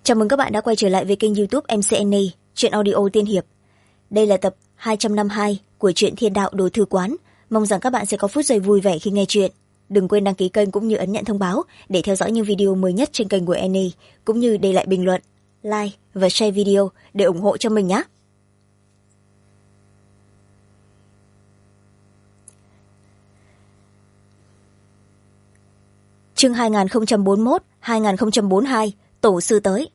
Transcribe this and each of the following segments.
Chào mừng các bạn đã quay trở lại với kênh YouTube MCNA, truyện audio tiên hiệp. Đây là tập 252 của truyện Thiên Đạo Đồ Thư Quán. Mong rằng các bạn sẽ có phút giây vui vẻ khi nghe chuyện. Đừng quên đăng ký kênh cũng như ấn nhận thông báo để theo dõi những video mới nhất trên kênh của Annie, cũng như để lại bình luận, like và share video để ủng hộ cho mình nhé. Chương 2041-2042, Tổ sư tới.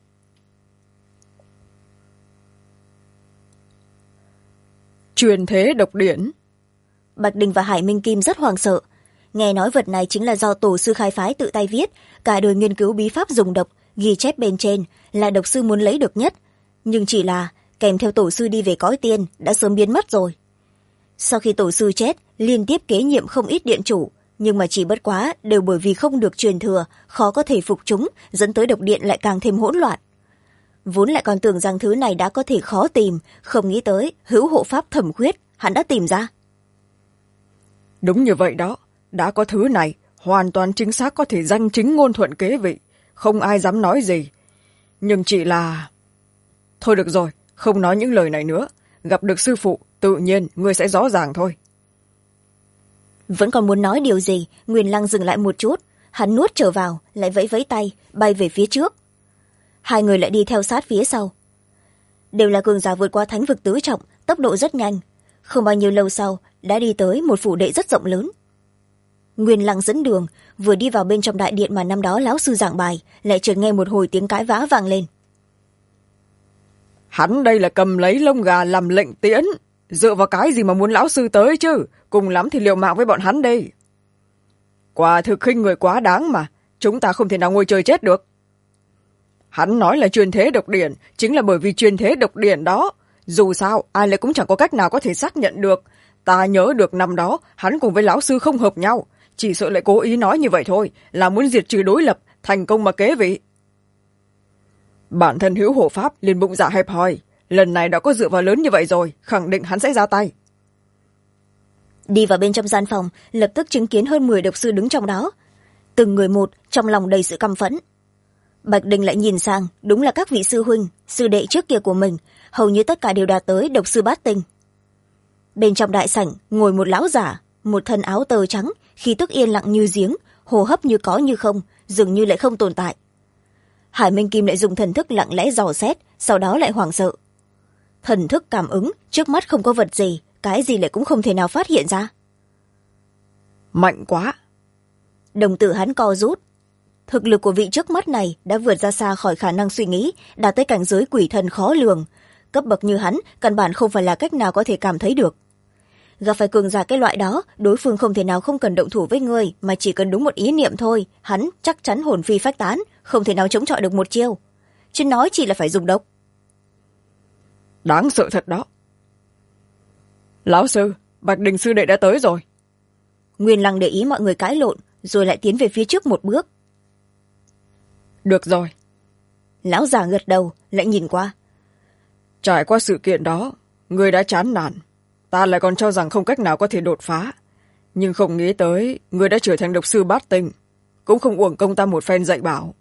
Truyền thế độc điển. Bạch Đình và Hải Minh Kim rất hoảng sợ. Nghe nói vật này chính là do tổ sư khai phái tự tay viết, cả đời nghiên cứu bí pháp dùng độc, ghi chép bên trên là độc sư muốn lấy được nhất. Nhưng chỉ là kèm theo tổ sư đi về cõi tiên đã sớm biến mất rồi. Sau khi tổ sư chết, liên tiếp kế nhiệm không ít điện chủ, nhưng mà chỉ bất quá đều bởi vì không được truyền thừa, khó có thể phục chúng, dẫn tới độc điện lại càng thêm hỗn loạn. Vốn lại còn tưởng rằng thứ này đã có thể khó tìm, không nghĩ tới hữu hộ pháp Thẩm Khuyết hắn đã tìm ra. Đúng như vậy đó, đã có thứ này hoàn toàn chính xác có thể danh chính ngôn thuận kế vị, không ai dám nói gì. Nhưng chỉ là... Thôi được rồi, không nói những lời này nữa, gặp được sư phụ tự nhiên ngươi sẽ rõ ràng thôi. Vẫn còn muốn nói điều gì, Nguyên Lăng dừng lại một chút, hắn nuốt trở vào, lại vẫy vẫy tay bay về phía trước. Hai người lại đi theo sát phía sau. Đều là cường giả vượt qua thánh vực tứ trọng, tốc độ rất nhanh, không bao nhiêu lâu sau đã đi tới một phủ đệ rất rộng lớn. Nguyên Lăng dẫn đường, vừa đi vào bên trong đại điện mà năm đó lão sư giảng bài, lại chợt nghe một hồi tiếng cãi vã vang lên. Hắn đây là cầm lấy lông gà làm lệnh tiễn, dựa vào cái gì mà muốn lão sư tới chứ, cùng lắm thì liều mạng với bọn hắn đây. Quả thực khinh người quá đáng mà, chúng ta không thể nào ngồi chơi chết được. Hắn nói là truyền thế độc điển, chính là bởi vì truyền thế độc điển đó. Dù sao, ai lại cũng chẳng có cách nào có thể xác nhận được. Ta nhớ được năm đó, hắn cùng với lão sư không hợp nhau. Chỉ sợ lại cố ý nói như vậy thôi, là muốn diệt trừ đối lập, thành công mà kế vị. Bản thân hữu hộ pháp liền bụng dạ hẹp hòi. Lần này đã có dựa vào lớn như vậy rồi, khẳng định hắn sẽ ra tay. Đi vào bên trong gian phòng, lập tức chứng kiến hơn 10 độc sư đứng trong đó. Từng người một, trong lòng đầy sự căm phẫn. Bạch Đình lại nhìn sang, đúng là các vị sư huynh, sư đệ trước kia của mình, hầu như tất cả đều đạt tới độc sư bát tinh. Bên trong đại sảnh, ngồi một lão giả, một thân áo tơ trắng, khí tức yên lặng như giếng, hô hấp như có như không, dường như lại không tồn tại. Hải Minh Kim lại dùng thần thức lặng lẽ dò xét, sau đó lại hoảng sợ. Thần thức cảm ứng, trước mắt không có vật gì, cái gì lại cũng không thể nào phát hiện ra. Mạnh quá! Đồng tử hắn co rút. Thực lực của vị trước mắt này đã vượt ra xa khỏi khả năng suy nghĩ, đạt tới cảnh giới quỷ thần khó lường. Cấp bậc như hắn, căn bản không phải là cách nào có thể cảm thấy được. Gặp phải cường giả cái loại đó, đối phương không thể nào không cần động thủ với người, mà chỉ cần đúng một ý niệm thôi, hắn chắc chắn hồn phi phách tán, không thể nào chống chọi được một chiêu. Chứ nói chỉ là phải dùng độc. Đáng sợ thật đó. Lão sư, Bạch Đình sư đệ đã tới rồi. Nguyên Lăng để ý mọi người cãi lộn, rồi lại tiến về phía trước một bước. Được rồi. Lão già gật đầu, lại nhìn qua. Trải qua sự kiện đó, người đã chán nản. Ta lại còn cho rằng không cách nào có thể đột phá. Nhưng không nghĩ tới, người đã trở thành độc sư bát tinh. Cũng không uổng công ta một phen dạy bảo.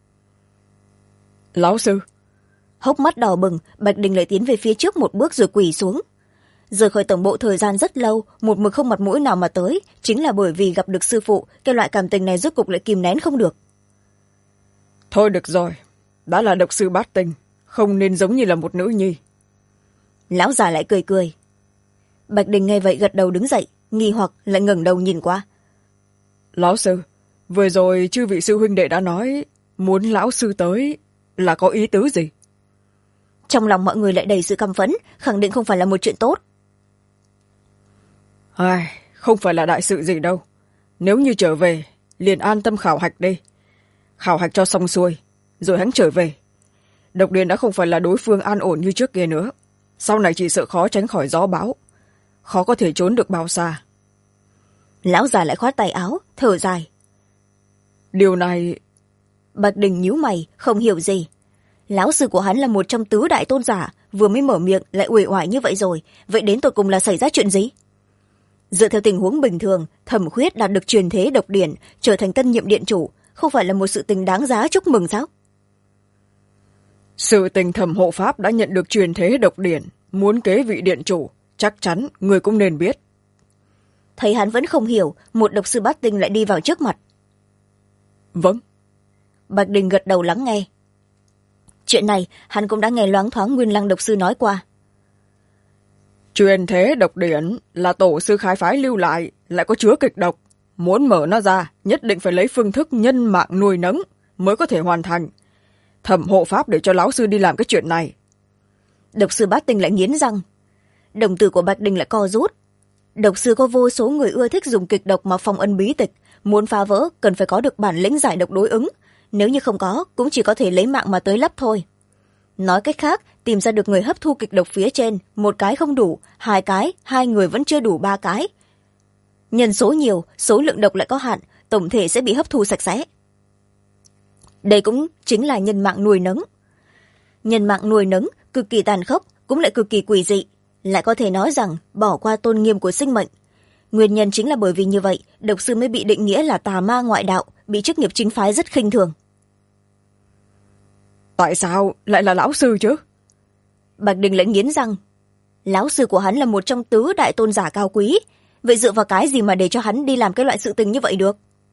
Lão sư. Hốc mắt đỏ bừng, Bạch Đình lại tiến về phía trước một bước rồi quỳ xuống. Rời khỏi tổng bộ thời gian rất lâu, một mực không mặt mũi nào mà tới, chính là bởi vì gặp được sư phụ, cái loại cảm tình này rốt cục lại kìm nén không được. Thôi được rồi, đã là độc sư bát tinh, không nên giống như là một nữ nhi. Lão già lại cười cười. Bạch Đình nghe vậy gật đầu đứng dậy, nghi hoặc lại ngẩng đầu nhìn qua. Lão sư, vừa rồi chư vị sư huynh đệ đã nói muốn lão sư tới là có ý tứ gì? Trong lòng mọi người lại đầy sự căm phẫn, khẳng định không phải là một chuyện tốt. Không phải là đại sự gì đâu. Nếu như trở về, liền an tâm khảo hạch đi. Khảo hạch cho xong xuôi, rồi hắn trở về. Độc điển đã không phải là đối phương an ổn như trước kia nữa. Sau này chỉ sợ khó tránh khỏi gió bão. Khó có thể trốn được bao xa. Lão già lại khoát tay áo, thở dài. Điều này... Bạch Đình nhíu mày, không hiểu gì. Lão sư của hắn là một trong tứ đại tôn giả, vừa mới mở miệng lại uể oải như vậy rồi, vậy đến tột cùng là xảy ra chuyện gì? Dựa theo tình huống bình thường, Thẩm Khuyết đạt được truyền thế độc điển, trở thành tân nhiệm điện chủ, không phải là một sự tình đáng giá chúc mừng sao? Sự tình Thẩm hộ pháp đã nhận được truyền thế độc điển, muốn kế vị điện chủ, chắc chắn người cũng nên biết. Thấy hắn vẫn không hiểu, một độc sư bát tinh lại đi vào trước mặt. Vâng. Bạch Đình gật đầu lắng nghe. Chuyện này hắn cũng đã nghe loáng thoáng Nguyên Lăng độc sư nói qua. Truyền thế độc điển là tổ sư khai phái lưu lại, lại có chứa kịch độc. Muốn mở nó ra, nhất định phải lấy phương thức nhân mạng nuôi nấng mới có thể hoàn thành. Thẩm hộ pháp để cho lão sư đi làm cái chuyện này. Độc sư bát tinh lại nghiến răng. Đồng tử của Bạch Đình lại co rút. Độc sư có vô số người ưa thích dùng kịch độc mà phong ân bí tịch. Muốn phá vỡ cần phải có được bản lĩnh giải độc đối ứng. Nếu như không có, cũng chỉ có thể lấy mạng mà tới lấp thôi. Nói cách khác, tìm ra được người hấp thu kịch độc phía trên, một cái không đủ, hai cái, hai người vẫn chưa đủ ba cái. Nhân số nhiều, số lượng độc lại có hạn, tổng thể sẽ bị hấp thu sạch sẽ. Đây cũng chính là nhân mạng nuôi nấng. Nhân mạng nuôi nấng cực kỳ tàn khốc, cũng lại cực kỳ quỷ dị. Lại có thể nói rằng bỏ qua tôn nghiêm của sinh mệnh. Nguyên nhân chính là bởi vì như vậy, độc sư mới bị định nghĩa là tà ma ngoại đạo, bị chức nghiệp chính phái rất khinh thường. Tại sao lại là lão sư chứ? Bạch Đình lại nghiến răng. Lão sư của hắn là một trong tứ đại tôn giả cao quý. Vậy dựa vào cái gì mà để cho hắn đi làm cái loại sự tình như vậy được?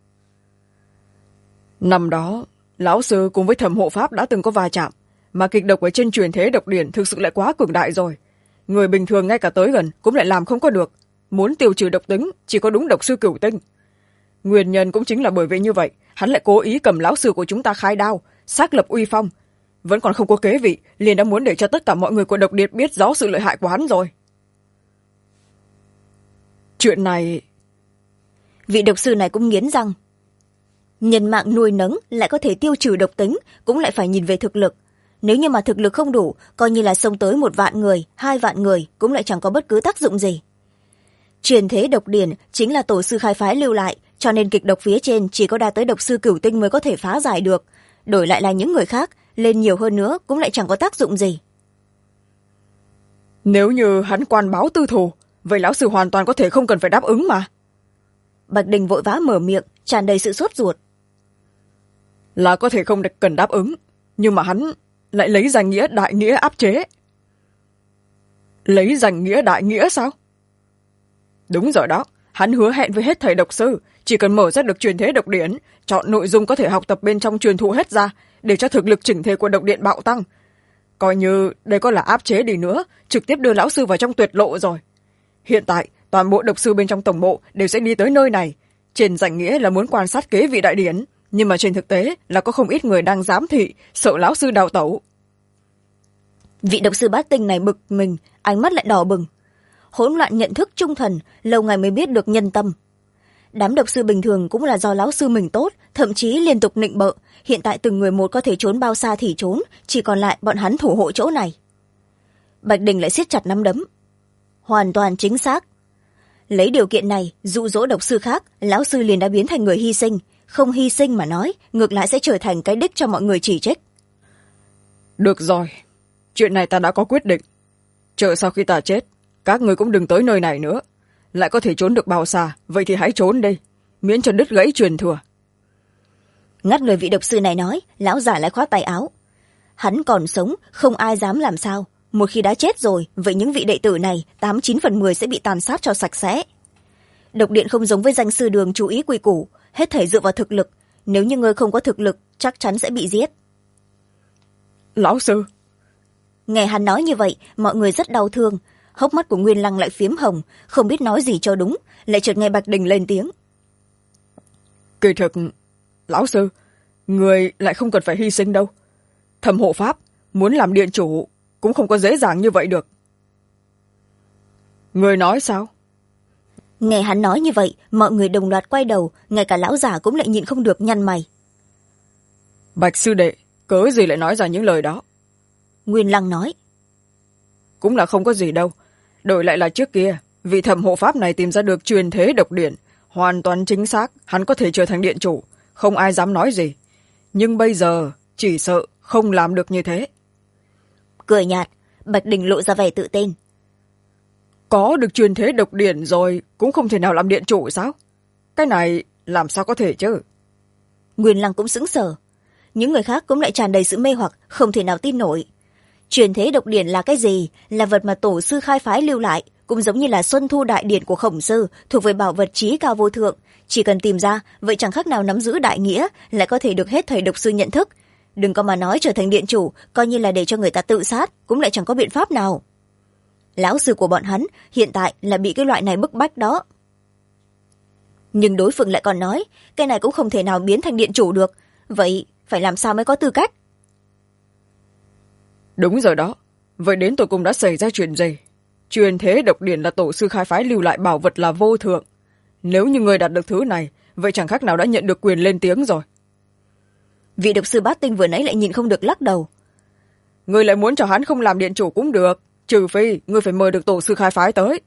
Năm đó, lão sư cùng với Thẩm hộ pháp đã từng có va chạm, mà kịch độc ở trên truyền thế độc điển thực sự lại quá cường đại rồi. Người bình thường ngay cả tới gần cũng lại làm không có được. Muốn tiêu trừ độc tính chỉ có đúng độc sư cửu tinh. Nguyên nhân cũng chính là bởi vì như vậy, hắn lại cố ý cầm lão sư của chúng ta khai đao, xác lập uy phong. Vẫn còn không có kế vị, liền đã muốn để cho tất cả mọi người của độc điệt biết rõ sự lợi hại của hắn rồi. Chuyện này... Vị độc sư này cũng nghiến răng. Nhân mạng nuôi nấng lại có thể tiêu trừ độc tính, cũng lại phải nhìn về thực lực. Nếu như mà thực lực không đủ, coi như là xông tới 1 vạn người, 2 vạn người, cũng lại chẳng có bất cứ tác dụng gì. Truyền thế độc điển chính là tổ sư khai phái lưu lại, cho nên kịch độc phía trên chỉ có đạt tới độc sư cửu tinh mới có thể phá giải được. Đổi lại là những người khác, lên nhiều hơn nữa cũng lại chẳng có tác dụng gì. Nếu như hắn quan báo tư thù, vậy lão sư hoàn toàn có thể không cần phải đáp ứng mà. Bạch Đình vội vã mở miệng, tràn đầy sự sốt ruột. Là có thể không cần đáp ứng, nhưng mà hắn lại lấy danh nghĩa đại nghĩa áp chế. Lấy danh nghĩa đại nghĩa sao? Đúng rồi đó, hắn hứa hẹn với hết thầy độc sư, chỉ cần mở ra được truyền thế độc điển, chọn nội dung có thể học tập bên trong truyền thụ hết ra, để cho thực lực chỉnh thể của độc điện bạo tăng. Coi như đây có là áp chế đi nữa, trực tiếp đưa lão sư vào trong tuyệt lộ rồi. Hiện tại, toàn bộ độc sư bên trong tổng bộ đều sẽ đi tới nơi này. Trên danh nghĩa là muốn quan sát kế vị đại điển, nhưng mà trên thực tế là có không ít người đang giám thị, sợ lão sư đào tẩu. Vị độc sư bát tinh này bực mình, ánh mắt lại đỏ bừng. Hỗn loạn nhận thức trung thần, lâu ngày mới biết được nhân tâm. Đám độc sư bình thường cũng là do lão sư mình tốt, thậm chí liên tục nịnh bợ. Hiện tại từng người một có thể trốn bao xa thì trốn, chỉ còn lại bọn hắn thủ hộ chỗ này. Bạch Đình lại siết chặt nắm đấm. Hoàn toàn chính xác. Lấy điều kiện này, dụ dỗ độc sư khác, lão sư liền đã biến thành người hy sinh. Không hy sinh mà nói, ngược lại sẽ trở thành cái đích cho mọi người chỉ trích. Được rồi, chuyện này ta đã có quyết định. Chờ sau khi ta chết, các người cũng đừng tới nơi này nữa. Lại có thể trốn được bao xa, vậy thì hãy trốn đi, miễn cho đứt gãy truyền thừa. Ngắt lời vị độc sư này nói, lão giả lại khoát tay áo. Hắn còn sống, không ai dám làm sao. Một khi đã chết rồi, vậy những vị đệ tử này 89/10 sẽ bị tàn sát cho sạch sẽ. Độc điện không giống với danh sư đường chú ý quy củ, hết thảy dựa vào thực lực. Nếu như ngươi không có thực lực, chắc chắn sẽ bị giết. Lão sư. Nghe hắn nói như vậy, mọi người rất đau thương. Hốc mắt của Nguyên Lăng lại phiếm hồng, không biết nói gì cho đúng, lại chợt nghe Bạch Đình lên tiếng. Kỳ thực, lão sư, người lại không cần phải hy sinh đâu. Thẩm hộ pháp, muốn làm điện chủ, cũng không có dễ dàng như vậy được. Người nói sao? Nghe hắn nói như vậy, mọi người đồng loạt quay đầu, ngay cả lão giả cũng lại nhịn không được nhăn mày. Bạch sư đệ, cớ gì lại nói ra những lời đó? Nguyên Lăng nói. Cũng là không có gì đâu. Đổi lại là trước kia, vị thẩm hộ pháp này tìm ra được truyền thế độc điển, hoàn toàn chính xác, hắn có thể trở thành điện chủ, không ai dám nói gì. Nhưng bây giờ, chỉ sợ không làm được như thế. Cười nhạt, Bạch Đình lộ ra vẻ tự tin. Có được truyền thế độc điển rồi, cũng không thể nào làm điện chủ sao? Cái này làm sao có thể chứ? Nguyên Lăng cũng sững sờ. những người khác cũng lại tràn đầy sự mê hoặc không thể nào tin nổi. Truyền thế độc điển là cái gì? Là vật mà tổ sư khai phái lưu lại, cũng giống như là Xuân Thu Đại Điển của Khổng Sư, thuộc về bảo vật trí cao vô thượng. Chỉ cần tìm ra, vậy chẳng khác nào nắm giữ đại nghĩa, lại có thể được hết thầy độc sư nhận thức. Đừng có mà nói trở thành điện chủ, coi như là để cho người ta tự sát, cũng lại chẳng có biện pháp nào. Lão sư của bọn hắn hiện tại là bị cái loại này bức bách đó. Nhưng đối phương lại còn nói, cái này cũng không thể nào biến thành điện chủ được. Vậy phải làm sao mới có tư cách? Đúng rồi đó. Vậy đến tụi cùng đã xảy ra chuyện gì? Truyền thế độc điển là tổ sư khai phái lưu lại bảo vật là vô thượng. Nếu như người đạt được thứ này, vậy chẳng khác nào đã nhận được quyền lên tiếng rồi. Vị độc sư Bát Tinh vừa nãy lại nhìn không được lắc đầu. Người lại muốn cho hắn không làm điện chủ cũng được, trừ phi người phải mời được tổ sư khai phái tới.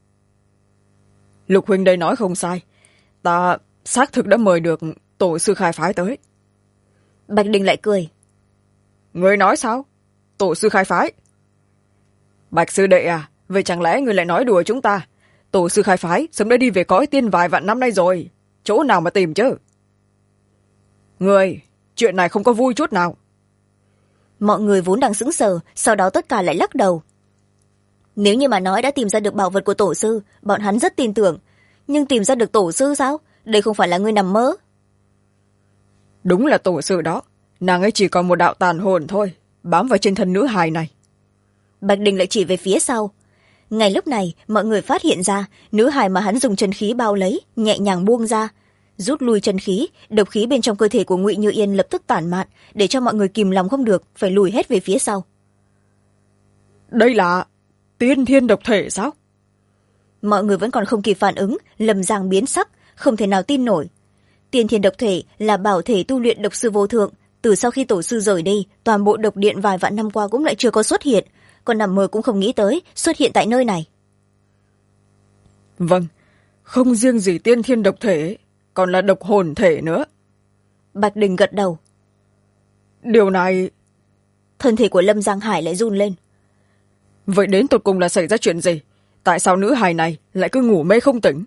Lục huynh đây nói không sai, ta xác thực đã mời được tổ sư khai phái tới. Bạch Đình lại cười. Người nói sao? Tổ sư khai phái? Bạch sư đệ à, vậy chẳng lẽ người lại nói đùa chúng ta? Tổ sư khai phái sớm đã đi về cõi tiên vài vạn năm nay rồi, chỗ nào mà tìm chứ? Người, chuyện này không có vui chút nào. Mọi người vốn đang sững sờ, sau đó tất cả lại lắc đầu. Nếu như mà nói đã tìm ra được bảo vật của tổ sư, bọn hắn rất tin tưởng. Nhưng tìm ra được tổ sư sao? Đây không phải là người nằm mơ. Đúng là tổ sư đó, nàng ấy chỉ còn một đạo tàn hồn thôi, bám vào trên thân nữ hài này. Bạch Đình lại chỉ về phía sau. Ngay lúc này, mọi người phát hiện ra, nữ hài mà hắn dùng chân khí bao lấy, nhẹ nhàng buông ra. Rút lui chân khí, độc khí bên trong cơ thể của Ngụy Như Yên lập tức tản mạn, để cho mọi người kìm lòng không được, phải lùi hết về phía sau. Đây là tiên thiên độc thể sao? Mọi người vẫn còn không kịp phản ứng, Lâm Giang biến sắc, không thể nào tin nổi. Tiên thiên độc thể là bảo thể tu luyện độc sư vô thượng, từ sau khi tổ sư rời đi, toàn bộ độc điện vài vạn năm qua cũng lại chưa có xuất hiện, còn nằm mơ cũng không nghĩ tới xuất hiện tại nơi này. Vâng, không riêng gì tiên thiên độc thể, còn là độc hồn thể nữa. Bạch Đình gật đầu. Điều này... Thân thể của Lâm Giang Hải lại run lên. Vậy đến tột cùng là xảy ra chuyện gì? Tại sao nữ hài này lại cứ ngủ mê không tỉnh?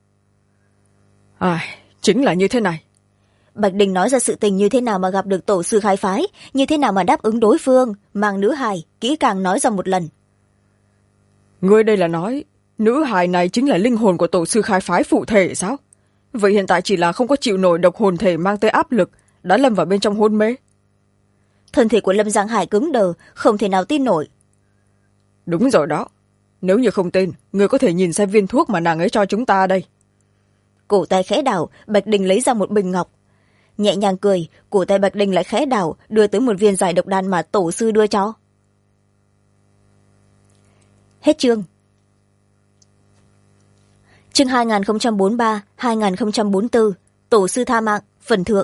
Chính là như thế này. Bạch Đình nói ra sự tình như thế nào mà gặp được tổ sư khai phái, như thế nào mà đáp ứng đối phương, mang nữ hài kỹ càng nói ra một lần. Ngươi đây là nói nữ hài này chính là linh hồn của tổ sư khai phái phụ thể sao? Vậy hiện tại chỉ là không có chịu nổi độc hồn thể mang tới áp lực, đã lâm vào bên trong hôn mê. Thân thể của Lâm Giang Hải cứng đờ, không thể nào tin nổi. Đúng rồi đó. Nếu như không tin, người có thể nhìn xem viên thuốc mà nàng ấy cho chúng ta đây. Cổ tay khẽ đảo, Bạch Đình lấy ra một bình ngọc. Nhẹ nhàng cười, cổ tay Bạch Đình lại khẽ đảo, đưa tới một viên giải độc đan mà tổ sư đưa cho. Hết chương. Chương 2043-2044, tổ sư tha mạng, phần thượng.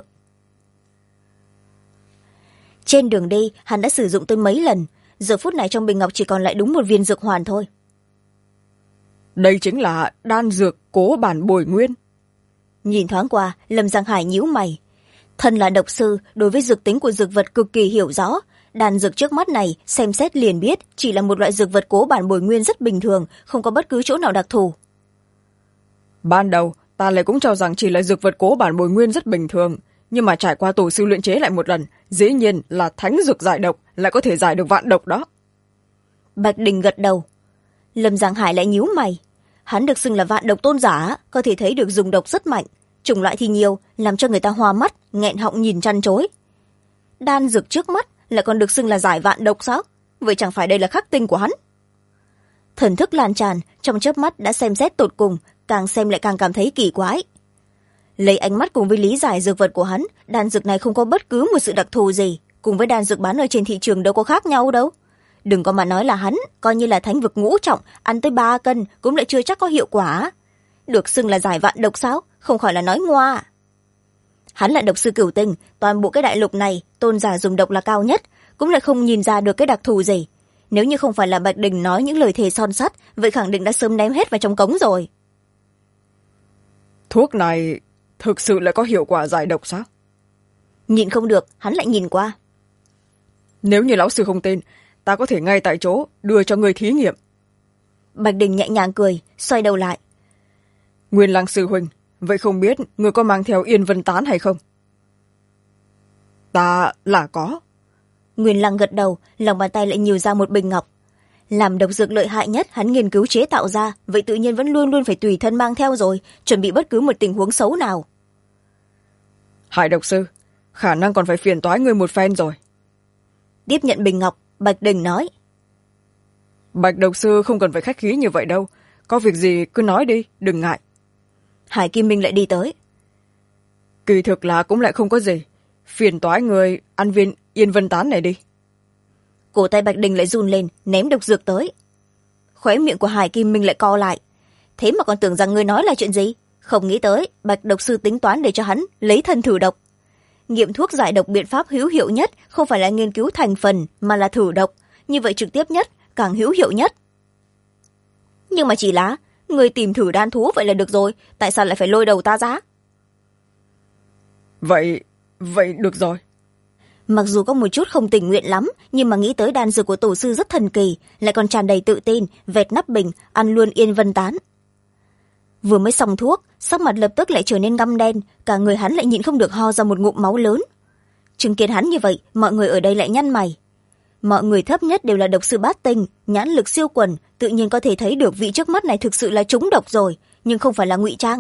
Trên đường đi, hắn đã sử dụng tới mấy lần, giờ phút này trong bình ngọc chỉ còn lại đúng một viên dược hoàn thôi. Đây chính là đan dược cố bản bồi nguyên. Nhìn thoáng qua, Lâm Giang Hải nhíu mày. Thân là độc sư, đối với dược tính của dược vật cực kỳ hiểu rõ. Đan dược trước mắt này, xem xét liền biết, chỉ là một loại dược vật cố bản bồi nguyên rất bình thường, không có bất cứ chỗ nào đặc thù. Ban đầu, ta lại cũng cho rằng chỉ là dược vật cố bản bồi nguyên rất bình thường, nhưng mà trải qua tổ sư luyện chế lại một lần, dĩ nhiên là thánh dược giải độc, lại có thể giải được vạn độc đó. Bạch Đình gật đầu. Lâm Giang Hải lại nhíu mày. Hắn được xưng là vạn độc tôn giả, có thể thấy được dùng độc rất mạnh, chủng loại thì nhiều, làm cho người ta hoa mắt, nghẹn họng nhìn chăn chối. Đan dược trước mắt lại còn được xưng là giải vạn độc sao? Vậy chẳng phải đây là khắc tinh của hắn? Thần thức lan tràn, trong chớp mắt đã xem xét tột cùng, càng xem lại càng cảm thấy kỳ quái. Lấy ánh mắt cùng với lý giải dược vật của hắn, đan dược này không có bất cứ một sự đặc thù gì, cùng với đan dược bán ở trên thị trường đâu có khác nhau đâu. Đừng có mà nói là hắn, coi như là thánh vực ngũ trọng, ăn tới 3 cân cũng lại chưa chắc có hiệu quả. Được xưng là giải vạn độc sao? Không khỏi là nói ngoa. Hắn là độc sư cửu tinh, toàn bộ cái đại lục này, tôn giả dùng độc là cao nhất, cũng lại không nhìn ra được cái đặc thù gì. Nếu như không phải là Bạch Đình nói những lời thề son sắt, vậy khẳng định đã sớm ném hết vào trong cống rồi. Thuốc này thực sự lại có hiệu quả giải độc sao? Nhìn không được, hắn lại nhìn qua. Nếu như lão sư không tin, ta có thể ngay tại chỗ đưa cho người thí nghiệm. Bạch Đình nhẹ nhàng cười, xoay đầu lại. Nguyên Lăng sư huynh, vậy không biết người có mang theo Yên Vân Tán hay không? ta là có. Nguyên Lăng gật đầu, lòng bàn tay lại nhiều ra một bình ngọc. Làm độc dược lợi hại nhất hắn nghiên cứu chế tạo ra, vậy tự nhiên vẫn luôn luôn phải tùy thân mang theo rồi, chuẩn bị bất cứ một tình huống xấu nào. Hải độc sư, khả năng còn phải phiền toái ngươi một phen rồi. Tiếp nhận bình ngọc, Bạch Đình nói. Bạch độc sư không cần phải khách khí như vậy đâu, có việc gì cứ nói đi, đừng ngại. Hải Kim Minh lại đi tới. Kỳ thực là cũng lại không có gì, phiền toái người ăn viên Yên Vân Tán này đi. Cổ tay Bạch Đình lại run lên, ném độc dược tới. Khóe miệng của Hải Kim Minh lại co lại. Thế mà còn tưởng rằng ngươi nói là chuyện gì? Không nghĩ tới Bạch độc sư tính toán để cho hắn lấy thân thử độc. Nghiệm thuốc giải độc biện pháp hữu hiệu nhất không phải là nghiên cứu thành phần mà là thử độc, như vậy trực tiếp nhất, càng hữu hiệu nhất. Nhưng mà chỉ là người tìm thử đan thú vậy là được rồi, tại sao lại phải lôi đầu ta ra? Vậy được rồi. Mặc dù có một chút không tình nguyện lắm, nhưng mà nghĩ tới đan dược của tổ sư rất thần kỳ, lại còn tràn đầy tự tin, vẹt nắp bình, ăn luôn Yên Vân Tán. Vừa mới xong thuốc, sắc mặt lập tức lại trở nên ngăm đen, cả người hắn lại nhịn không được ho ra một ngụm máu lớn. Chứng kiến hắn như vậy, mọi người ở đây lại nhăn mày. Mọi người thấp nhất đều là độc sư bát tinh, nhãn lực siêu quần, tự nhiên có thể thấy được vị trước mắt này thực sự là trúng độc rồi, nhưng không phải là ngụy trang.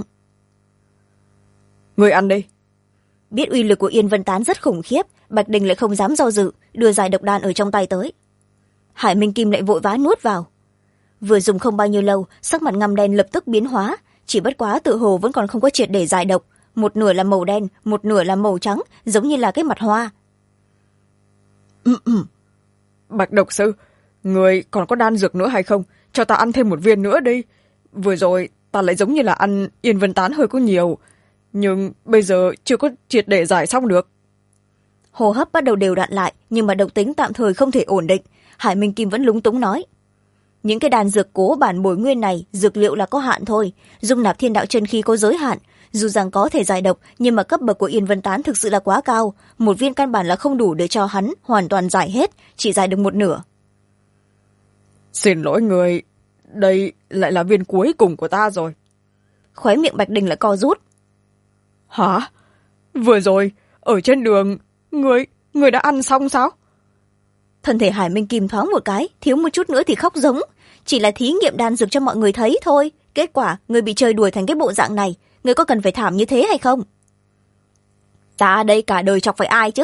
Người ăn đi. Biết uy lực của Yên Vân Tán rất khủng khiếp, Bạch Đình lại không dám do dự, đưa giải độc đan ở trong tay tới. Hải Minh Kim lại vội vã nuốt vào. Vừa dùng không bao nhiêu lâu, sắc mặt ngăm đen lập tức biến hóa, chỉ bất quá tự hồ vẫn còn không có triệt để giải độc, một nửa là màu đen, một nửa là màu trắng, giống như là cái mặt hoa. Bạch độc sư, người còn có đan dược nữa hay không? Cho ta ăn thêm một viên nữa đi. Vừa rồi ta lại giống như là ăn Yên Vân Tán hơi có nhiều, nhưng bây giờ chưa có triệt để giải xong được. Hô hấp bắt đầu đều đặn lại, nhưng mà độc tính tạm thời không thể ổn định. Hải Minh Kim vẫn lúng túng nói. Những cái đan dược cố bản bồi nguyên này, dược liệu là có hạn thôi, dung nạp thiên đạo chân khí có giới hạn. Dù rằng có thể giải độc, nhưng mà cấp bậc của Yên Vân Tán thực sự là quá cao, một viên căn bản là không đủ để cho hắn hoàn toàn giải hết, chỉ giải được một nửa. Xin lỗi người, đây lại là viên cuối cùng của ta rồi. Khóe miệng Bạch Đình lại co rút. Hả? Vừa rồi, ở trên đường, người đã ăn xong sao? Thân thể Hải Minh Kim thoáng một cái, thiếu một chút nữa thì khóc giống. Chỉ là thí nghiệm đan dược cho mọi người thấy thôi. Kết quả, người bị chơi đuổi thành cái bộ dạng này. Người có cần phải thảm như thế hay không? Ta đây cả đời chọc phải ai chứ?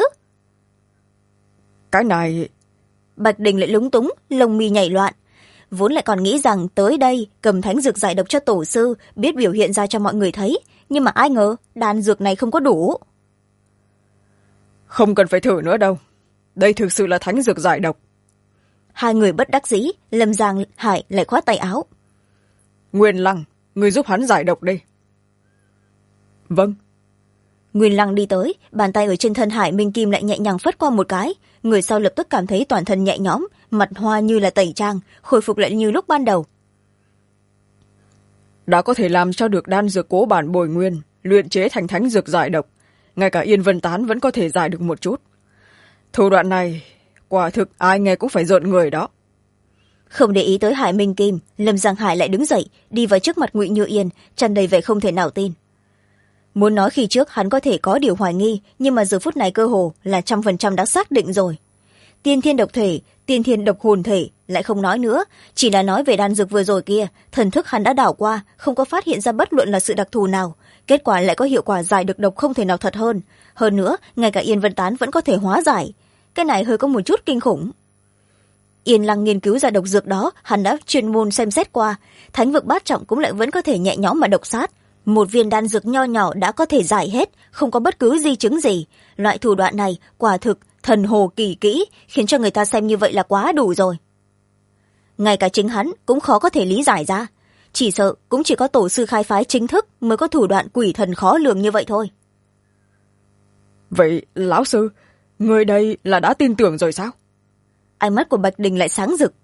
Cái này... Bạch Đình lại lúng túng, lông mi nhảy loạn. Vốn lại còn nghĩ rằng tới đây cầm thánh dược giải độc cho tổ sư, biết biểu hiện ra cho mọi người thấy. Nhưng mà ai ngờ, đan dược này không có đủ. Không cần phải thử nữa đâu. Đây thực sự là thánh dược giải độc. Hai người bất đắc dĩ, Lâm Giang Hải lại khoát tay áo. Nguyên Lăng, người giúp hắn giải độc đi. Vâng. Nguyên Lăng đi tới, bàn tay ở trên thân Hải Minh Kim lại nhẹ nhàng phất qua một cái, người sau lập tức cảm thấy toàn thân nhẹ nhõm, mặt hoa như là tẩy trang, khôi phục lại như lúc ban đầu. Đã có thể làm cho được đan dược cố bản bồi nguyên, luyện chế thành thánh dược giải độc, ngay cả Yên Vân Tán vẫn có thể giải được một chút. Thủ đoạn này, quả thực ai nghe cũng phải rợn người đó. Không để ý tới Hải Minh Kim, Lâm Giang Hải lại đứng dậy, đi vào trước mặt Ngụy Như Yên, tràn đầy vẻ không thể nào tin. Muốn nói khi trước hắn có thể có điều hoài nghi, nhưng mà giờ phút này cơ hồ là 100% đã xác định rồi. Tiên thiên độc thể, tiên thiên độc hồn thể, lại không nói nữa, chỉ là nói về đan dược vừa rồi kia, thần thức hắn đã đảo qua, không có phát hiện ra bất luận là sự đặc thù nào. Kết quả lại có hiệu quả giải được độc không thể nào thật hơn. Hơn nữa, ngay cả Yên Vân Tán vẫn có thể hóa giải. Cái này hơi có một chút kinh khủng. Yên Lăng nghiên cứu ra độc dược đó, hắn đã chuyên môn xem xét qua. Thánh vực bát trọng cũng lại vẫn có thể nhẹ nhõm mà độc sát. Một viên đan dược nho nhỏ đã có thể giải hết, không có bất cứ di chứng gì. Loại thủ đoạn này, quả thực, thần hồ kỳ kỹ, khiến cho người ta xem như vậy là quá đủ rồi. Ngay cả chính hắn cũng khó có thể lý giải ra. Chỉ sợ cũng chỉ có tổ sư khai phái chính thức mới có thủ đoạn quỷ thần khó lường như vậy thôi. Vậy, lão sư, người đây là đã tin tưởng rồi sao? Ánh mắt của Bạch Đình lại sáng rực.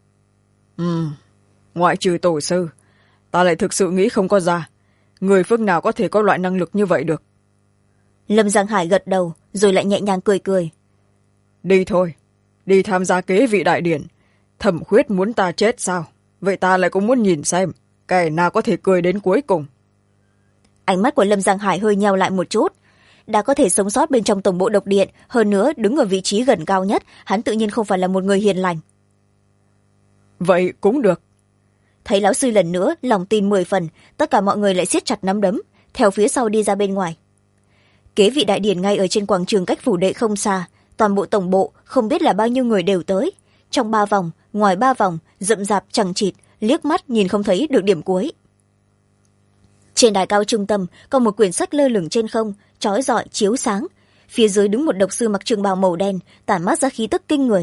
Ngoại trừ tổ sư, ta lại thực sự nghĩ không có ra. Người phương nào có thể có loại năng lực như vậy được? Lâm Giang Hải gật đầu, rồi lại nhẹ nhàng cười cười. Đi thôi, đi tham gia kế vị đại điển. Thẩm Khuyết muốn ta chết sao? Vậy ta lại cũng muốn nhìn xem, kẻ nào có thể cười đến cuối cùng. Ánh mắt của Lâm Giang Hải hơi nheo lại một chút. đã có thể sống sót bên trong tổng bộ độc điện, hơn nữa đứng ở vị trí gần cao nhất, hắn tự nhiên không phải là một người hiền lành. Vậy cũng được. Thấy lão sư lần nữa, lòng tin 10 phần, tất cả mọi người lại siết chặt nắm đấm, theo phía sau đi ra bên ngoài. Kế vị đại điển ngay ở trên quảng trường cách phủ đệ không xa, toàn bộ tổng bộ không biết là bao nhiêu người đều tới. Trong 3 vòng, ngoài 3 vòng, rậm rạp chằng chịt, liếc mắt nhìn không thấy được điểm cuối. Trên đài cao trung tâm có một quyển sách lơ lửng trên không, chói rọi chiếu sáng. Phía dưới đứng một độc sư mặc trường bào màu đen, tản mát ra khí tức kinh người.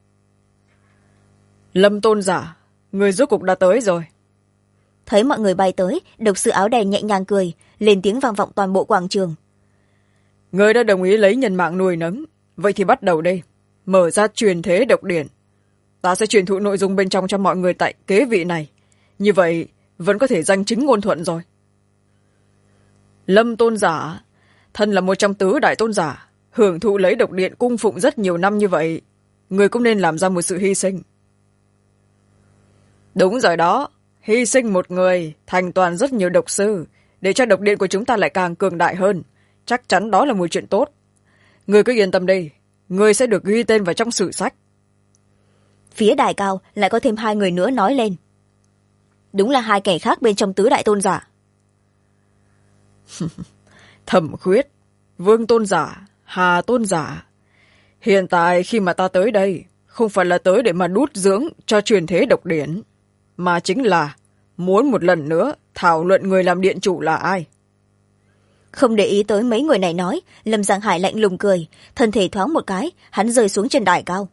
Lâm tôn giả, người rốt cục đã tới rồi. Thấy mọi người bay tới, độc sư áo đen nhẹ nhàng cười, lên tiếng vang vọng toàn bộ quảng trường. Người đã đồng ý lấy nhân mạng nuôi nấng, vậy thì bắt đầu đây, mở ra truyền thế độc điển. Ta sẽ truyền thụ nội dung bên trong cho mọi người tại kế vị này, như vậy vẫn có thể danh chính ngôn thuận rồi. Lâm tôn giả, thân là một trong tứ đại tôn giả, hưởng thụ lấy độc điện cung phụng rất nhiều năm như vậy, người cũng nên làm ra một sự hy sinh. Đúng rồi đó, hy sinh một người, thành toàn rất nhiều độc sư, để cho độc điện của chúng ta lại càng cường đại hơn. Chắc chắn đó là một chuyện tốt. Người cứ yên tâm đi, người sẽ được ghi tên vào trong sử sách. Phía đài cao lại có thêm 2 người nữa nói lên. Đúng là 2 kẻ khác bên trong tứ đại tôn giả. Thẩm Khuyết, Vương tôn giả, Hà tôn giả. Hiện tại khi mà ta tới đây, không phải là tới để mà đút dưỡng cho truyền thế độc điển, mà chính là muốn một lần nữa thảo luận người làm điện chủ là ai. Không để ý tới mấy người này nói, Lâm Giang Hải lạnh lùng cười, thân thể thoáng một cái, hắn rơi xuống trên đài cao.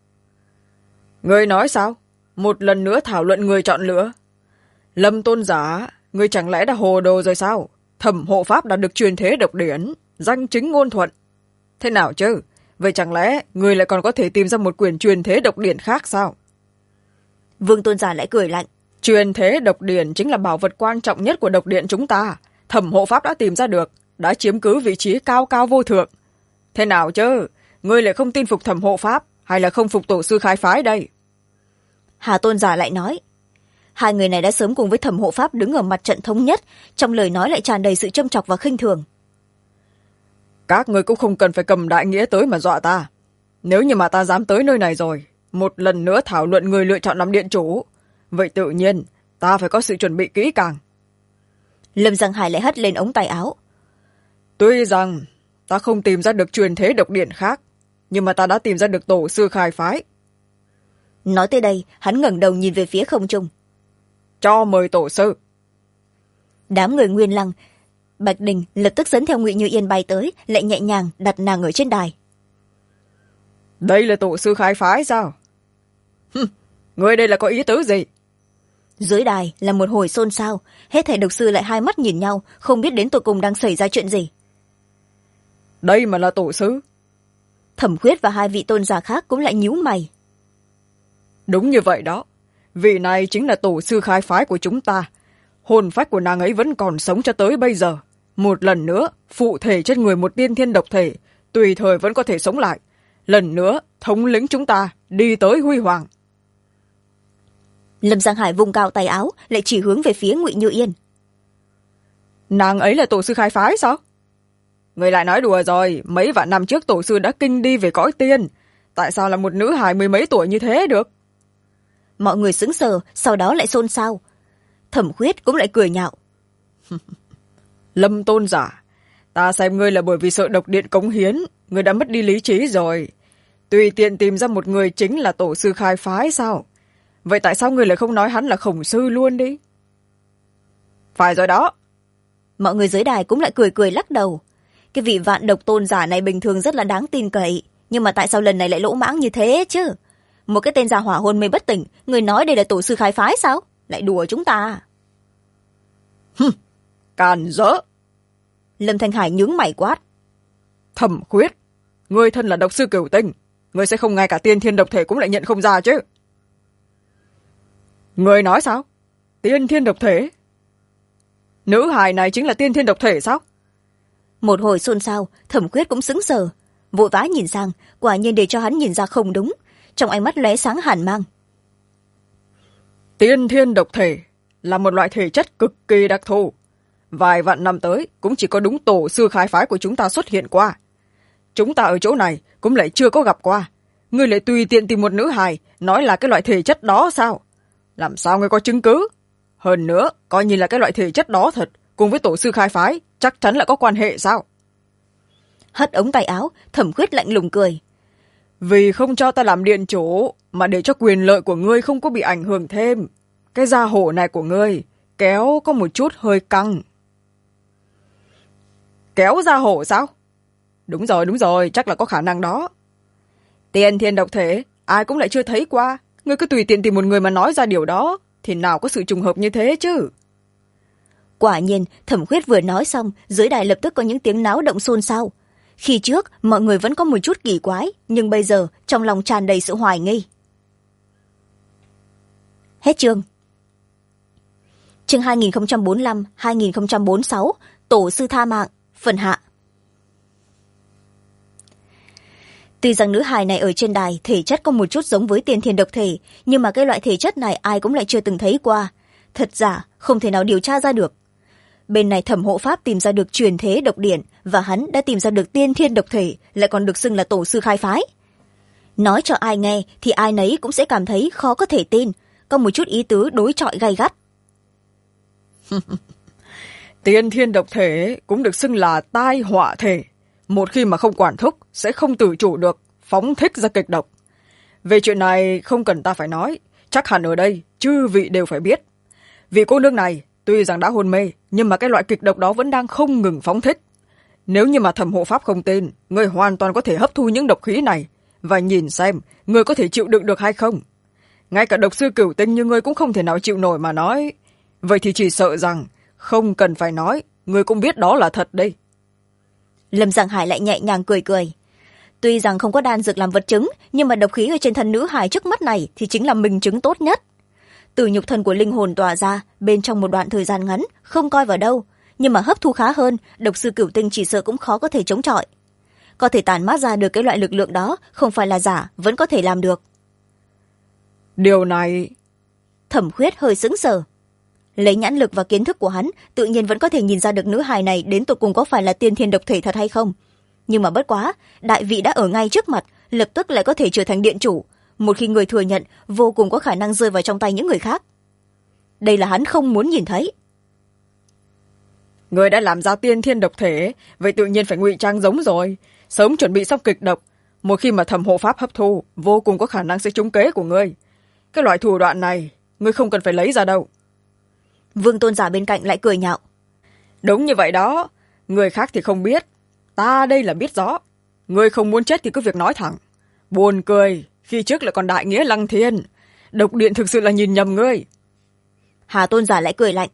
Người nói sao? Một lần nữa thảo luận người chọn lựa. Lâm tôn giả, người chẳng lẽ đã hồ đồ rồi sao? Thẩm hộ pháp đã được truyền thế độc điển, danh chính ngôn thuận. Thế nào chứ? Vậy chẳng lẽ người lại còn có thể tìm ra một quyển truyền thế độc điển khác sao? Vương tôn giả lại cười lạnh. Truyền thế độc điển chính là bảo vật quan trọng nhất của độc điện chúng ta. Thẩm hộ pháp đã tìm ra được, đã chiếm cứ vị trí cao cao vô thượng. Thế nào chứ? Ngươi lại không tin phục thẩm hộ pháp, hay là không phục tổ sư khai phái đây? Hà tôn giả lại nói. 2 người này đã sớm cùng với thẩm hộ pháp đứng ở mặt trận thống nhất, trong lời nói lại tràn đầy sự châm chọc và khinh thường. Các ngươi cũng không cần phải cầm đại nghĩa tới mà dọa ta. Nếu như mà ta dám tới nơi này rồi, một lần nữa thảo luận người lựa chọn làm điện chủ, vậy tự nhiên ta phải có sự chuẩn bị kỹ càng. Lâm Giang Hải lại hất lên ống tay áo. Tuy rằng ta không tìm ra được truyền thế độc điển khác, nhưng mà ta đã tìm ra được tổ sư khai phái. Nói tới đây, hắn ngẩng đầu nhìn về phía không trung. Cho mời tổ sư. Đám người Nguyên Lăng, Bạch Đình lập tức dẫn theo Ngụy Như Yên bay tới, lại nhẹ nhàng đặt nàng ở trên đài. Đây là tổ sư khai phái sao? Người đây là có ý tứ gì? Dưới đài là một hồi xôn xao, hết thảy độc sư lại hai mắt nhìn nhau, không biết đến tột cùng đang xảy ra chuyện gì. Đây mà là tổ sư? Thẩm Khuyết và 2 vị tôn giả khác cũng lại nhíu mày. Đúng như vậy đó, vị này chính là tổ sư khai phái của chúng ta. Hồn phách của nàng ấy vẫn còn sống cho tới bây giờ. Một lần nữa phụ thể trên người một tiên thiên độc thể, tùy thời vẫn có thể sống lại. Lần nữa thống lĩnh chúng ta đi tới huy hoàng. Lâm Giang Hải vùng cao tay áo, lại chỉ hướng về phía Ngụy Như Yên. Nàng ấy là tổ sư khai phái sao? Người lại nói đùa rồi, mấy vạn năm trước tổ sư đã kinh đi về cõi tiên, tại sao là một nữ hài 10 mấy tuổi như thế được? Mọi người sững sờ, sau đó lại xôn xao. Thẩm Khuyết cũng lại cười nhạo. Lâm tôn giả, ta xem ngươi là bởi vì sợ độc điện cống hiến, ngươi đã mất đi lý trí rồi. Tùy tiện tìm ra một người chính là tổ sư khai phái sao? Vậy tại sao ngươi lại không nói hắn là khổng sư luôn đi? Phải rồi đó. Mọi người dưới đài cũng lại cười cười lắc đầu. Cái vị vạn độc tôn giả này bình thường rất là đáng tin cậy, nhưng mà tại sao lần này lại lỗ mãng như thế chứ? Một cái tên già hỏa hôn mê bất tỉnh, người nói đây là tổ sư khai phái sao? Lại đùa chúng ta. Càn rỡ. Lâm Thanh Hải nhướng mày quát. Thẩm Khuyết, ngươi thân là độc sư cửu tinh, ngươi sẽ không ngay cả tiên thiên độc thể cũng lại nhận không ra chứ? Ngươi nói sao? Tiên thiên độc thể? Nữ hài này chính là tiên thiên độc thể sao? Một hồi xôn xao, Thẩm Khuyết cũng sững sờ, vội vã nhìn sang, quả nhiên để cho hắn nhìn ra không đúng, trong ánh mắt lóe sáng hàn mang. Tiên thiên độc thể là một loại thể chất cực kỳ đặc thù, vài vạn năm tới cũng chỉ có đúng tổ sư khai phái của chúng ta xuất hiện qua. Chúng ta ở chỗ này cũng lại chưa có gặp qua. Ngươi lại tùy tiện tìm một nữ hài nói là cái loại thể chất đó sao? Làm sao ngươi có chứng cứ? Hơn nữa, coi như là cái loại thể chất đó thật, cùng với tổ sư khai phái chắc chắn là có quan hệ sao? Hất ống tay áo, Thẩm Khuyết lạnh lùng cười. Vì không cho ta làm điện chủ mà để cho quyền lợi của ngươi không có bị ảnh hưởng thêm. Cái da hổ này của ngươi kéo có một chút hơi căng. Kéo da hổ sao? Đúng rồi, chắc là có khả năng đó. Tiên thiên độc thể, ai cũng lại chưa thấy qua. Ngươi cứ tùy tiện tìm một người mà nói ra điều đó, thì nào có sự trùng hợp như thế chứ? Quả nhiên, Thẩm Khuyết vừa nói xong, dưới đài lập tức có những tiếng náo động xôn xao. Khi trước, mọi người vẫn có một chút kỳ quái, nhưng bây giờ, trong lòng tràn đầy sự hoài nghi. Hết chương. Chương 2045-2046, Tổ sư tha mạng, phần hạ. Tuy rằng nữ hài này ở trên đài thể chất có một chút giống với tiên thiên độc thể, nhưng mà cái loại thể chất này ai cũng lại chưa từng thấy qua. Thật giả, không thể nào điều tra ra được. Bên này Thẩm Hộ Pháp tìm ra được truyền thế độc điển, và hắn đã tìm ra được tiên thiên độc thể, lại còn được xưng là tổ sư khai phái. Nói cho ai nghe thì ai nấy cũng sẽ cảm thấy khó có thể tin, có một chút ý tứ đối chọi gay gắt. Tiên thiên độc thể cũng được xưng là tai họa thể. Một khi mà không quản thúc sẽ không tự chủ được, phóng thích ra kịch độc. Về chuyện này không cần ta phải nói, chắc hẳn ở đây chư vị đều phải biết. Vị cô nương này tuy rằng đã hôn mê, nhưng mà cái loại kịch độc đó vẫn đang không ngừng phóng thích. Nếu như mà Thẩm Hộ Pháp không tin, người hoàn toàn có thể hấp thu những độc khí này và nhìn xem người có thể chịu đựng được hay không. Ngay cả độc sư Cửu Tinh như ngươi cũng không thể nào chịu nổi mà nói. Vậy thì chỉ sợ rằng không cần phải nói, ngươi cũng biết đó là thật đây. Lâm Giang Hải lại nhẹ nhàng cười cười. Tuy rằng không có đan dược làm vật chứng, nhưng mà độc khí ở trên thân nữ hài trước mắt này thì chính là minh chứng tốt nhất. Từ nhục thân của linh hồn tỏa ra bên trong một đoạn thời gian ngắn không coi vào đâu, nhưng mà hấp thu khá hơn, độc sư Cửu Tinh chỉ sợ cũng khó có thể chống chọi. Có thể tản mát ra được cái loại lực lượng đó không phải là giả, vẫn có thể làm được. Điều này... Thẩm Khuyết hơi sững sờ. Lấy nhãn lực và kiến thức của hắn, tự nhiên vẫn có thể nhìn ra được nữ hài này đến tột cùng có phải là tiên thiên độc thể thật hay không. Nhưng mà bất quá, đại vị đã ở ngay trước mặt, lập tức lại có thể trở thành điện chủ. Một khi người thừa nhận, vô cùng có khả năng rơi vào trong tay những người khác. Đây là hắn không muốn nhìn thấy. Người đã làm ra tiên thiên độc thể, vậy tự nhiên phải ngụy trang giống rồi. Sớm chuẩn bị xong kịch độc. Một khi mà Thẩm Hộ Pháp hấp thu, vô cùng có khả năng sẽ trúng kế của ngươi. Cái loại thủ đoạn này, ngươi không cần phải lấy ra đâu. Vương Tôn Giả bên cạnh lại cười nhạo. Đúng như vậy đó, người khác thì không biết, ta đây là biết rõ. Ngươi không muốn chết thì cứ việc nói thẳng. Buồn cười, khi trước lại còn đại nghĩa lăng thiên. Độc điện thực sự là nhìn nhầm ngươi. Hà Tôn Giả lại cười lạnh.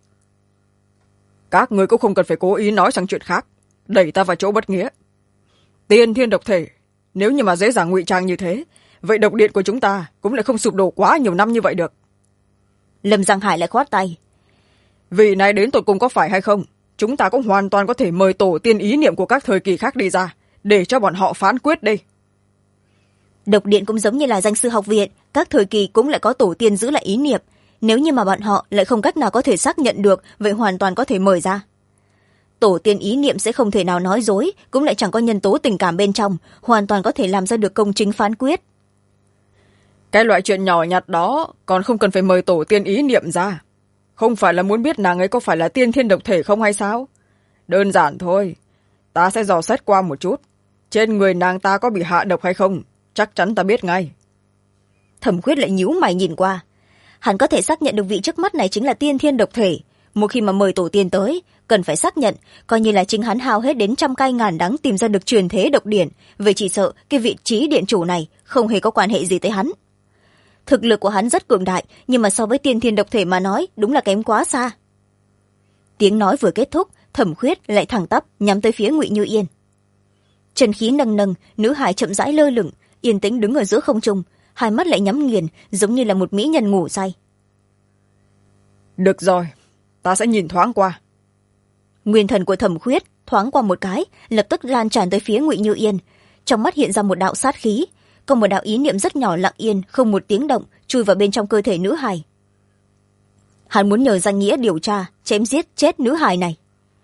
Các ngươi cũng không cần phải cố ý nói sang chuyện khác, đẩy ta vào chỗ bất nghĩa. Tiên thiên độc thể, nếu như mà dễ dàng ngụy trang như thế, vậy độc điện của chúng ta cũng lại không sụp đổ quá nhiều năm như vậy được. Lâm Giang Hải lại khoát tay. Vị này đến tột cùng có phải hay không, chúng ta cũng hoàn toàn có thể mời tổ tiên ý niệm của các thời kỳ khác đi ra, để cho bọn họ phán quyết đi. Độc điện cũng giống như là danh sư học viện, các thời kỳ cũng lại có tổ tiên giữ lại ý niệm. Nếu như mà bọn họ lại không cách nào có thể xác nhận được, vậy hoàn toàn có thể mời ra. Tổ tiên ý niệm sẽ không thể nào nói dối, cũng lại chẳng có nhân tố tình cảm bên trong, hoàn toàn có thể làm ra được công chính phán quyết. Cái loại chuyện nhỏ nhặt đó còn không cần phải mời tổ tiên ý niệm ra. Không phải là muốn biết nàng ấy có phải là tiên thiên độc thể không hay sao? Đơn giản thôi, ta sẽ dò xét qua một chút. Trên người nàng ta có bị hạ độc hay không, chắc chắn ta biết ngay. Thẩm Khuyết lại nhíu mày nhìn qua. Hắn có thể xác nhận được vị trước mắt này chính là tiên thiên độc thể. Một khi mà mời tổ tiên tới, cần phải xác nhận, coi như là chính hắn hao hết đến trăm cay ngàn đắng tìm ra được truyền thế độc điển. Vậy chỉ sợ cái vị trí điện chủ này không hề có quan hệ gì tới hắn. Thực lực của hắn rất cường đại, nhưng mà so với tiên thiên độc thể mà nói, đúng là kém quá xa. Tiếng nói vừa kết thúc, Thẩm Khuyết lại thẳng tắp nhắm tới phía Ngụy Như Yên. Chân khí nâng nâng, nữ hài chậm rãi lơ lửng, yên tĩnh đứng ở giữa không trung, hai mắt lại nhắm nghiền, giống như là một mỹ nhân ngủ say. Được rồi, ta sẽ nhìn thoáng qua. Nguyên thần của Thẩm Khuyết thoáng qua một cái, lập tức lan tràn tới phía Ngụy Như Yên. Trong mắt hiện ra một đạo sát khí, còn một đạo ý niệm rất nhỏ lặng yên, không một tiếng động, chui vào bên trong cơ thể nữ hài. Hắn muốn nhờ danh nghĩa điều tra, chém giết chết nữ hài này.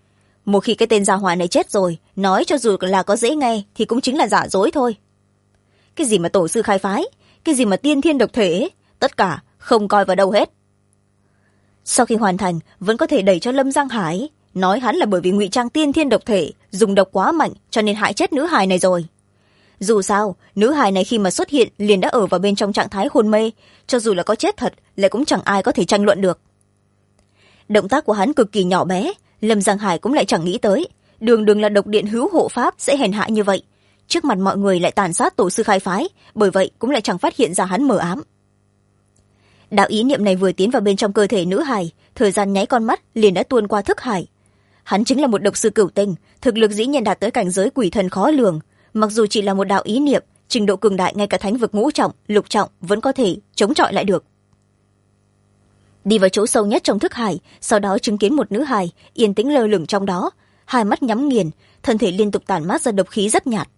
một khi cái tên gia hỏa này chết rồi, nói cho dù là có dễ nghe thì cũng chính là giả dối thôi. Cái gì mà tổ sư khai phái, cái gì mà tiên thiên độc thể, tất cả không coi vào đâu hết. Sau khi hoàn thành vẫn có thể đẩy cho Lâm Giang Hải, nói hắn là bởi vì ngụy trang tiên thiên độc thể dùng độc quá mạnh cho nên hại chết nữ hài này rồi. Dù sao nữ hài này khi mà xuất hiện liền đã ở vào bên trong trạng thái hôn mê, cho dù là có chết thật lại cũng chẳng ai có thể tranh luận được. Động tác của hắn cực kỳ nhỏ bé, Lâm Giang Hải cũng lại chẳng nghĩ tới, đường đường là độc điện hữu hộ pháp sẽ hèn hạ như vậy, trước mặt mọi người lại tàn sát tổ sư khai phái, bởi vậy cũng lại chẳng phát hiện ra hắn mờ ám. Đạo ý niệm này vừa tiến vào bên trong cơ thể nữ hài, thời gian nháy con mắt liền đã tuôn qua thức hải. Hắn chính là một độc sư cửu tinh, thực lực dĩ nhiên đạt tới cảnh giới quỷ thần khó lường, mặc dù chỉ là một đạo ý niệm, trình độ cường đại ngay cả thánh vực ngũ trọng lục trọng vẫn có thể chống chọi lại được. Đi vào chỗ sâu nhất trong thức hải, sau đó chứng kiến một nữ hài yên tĩnh lơ lửng trong đó, hai mắt nhắm nghiền, thân thể liên tục tản mát ra độc khí rất nhạt.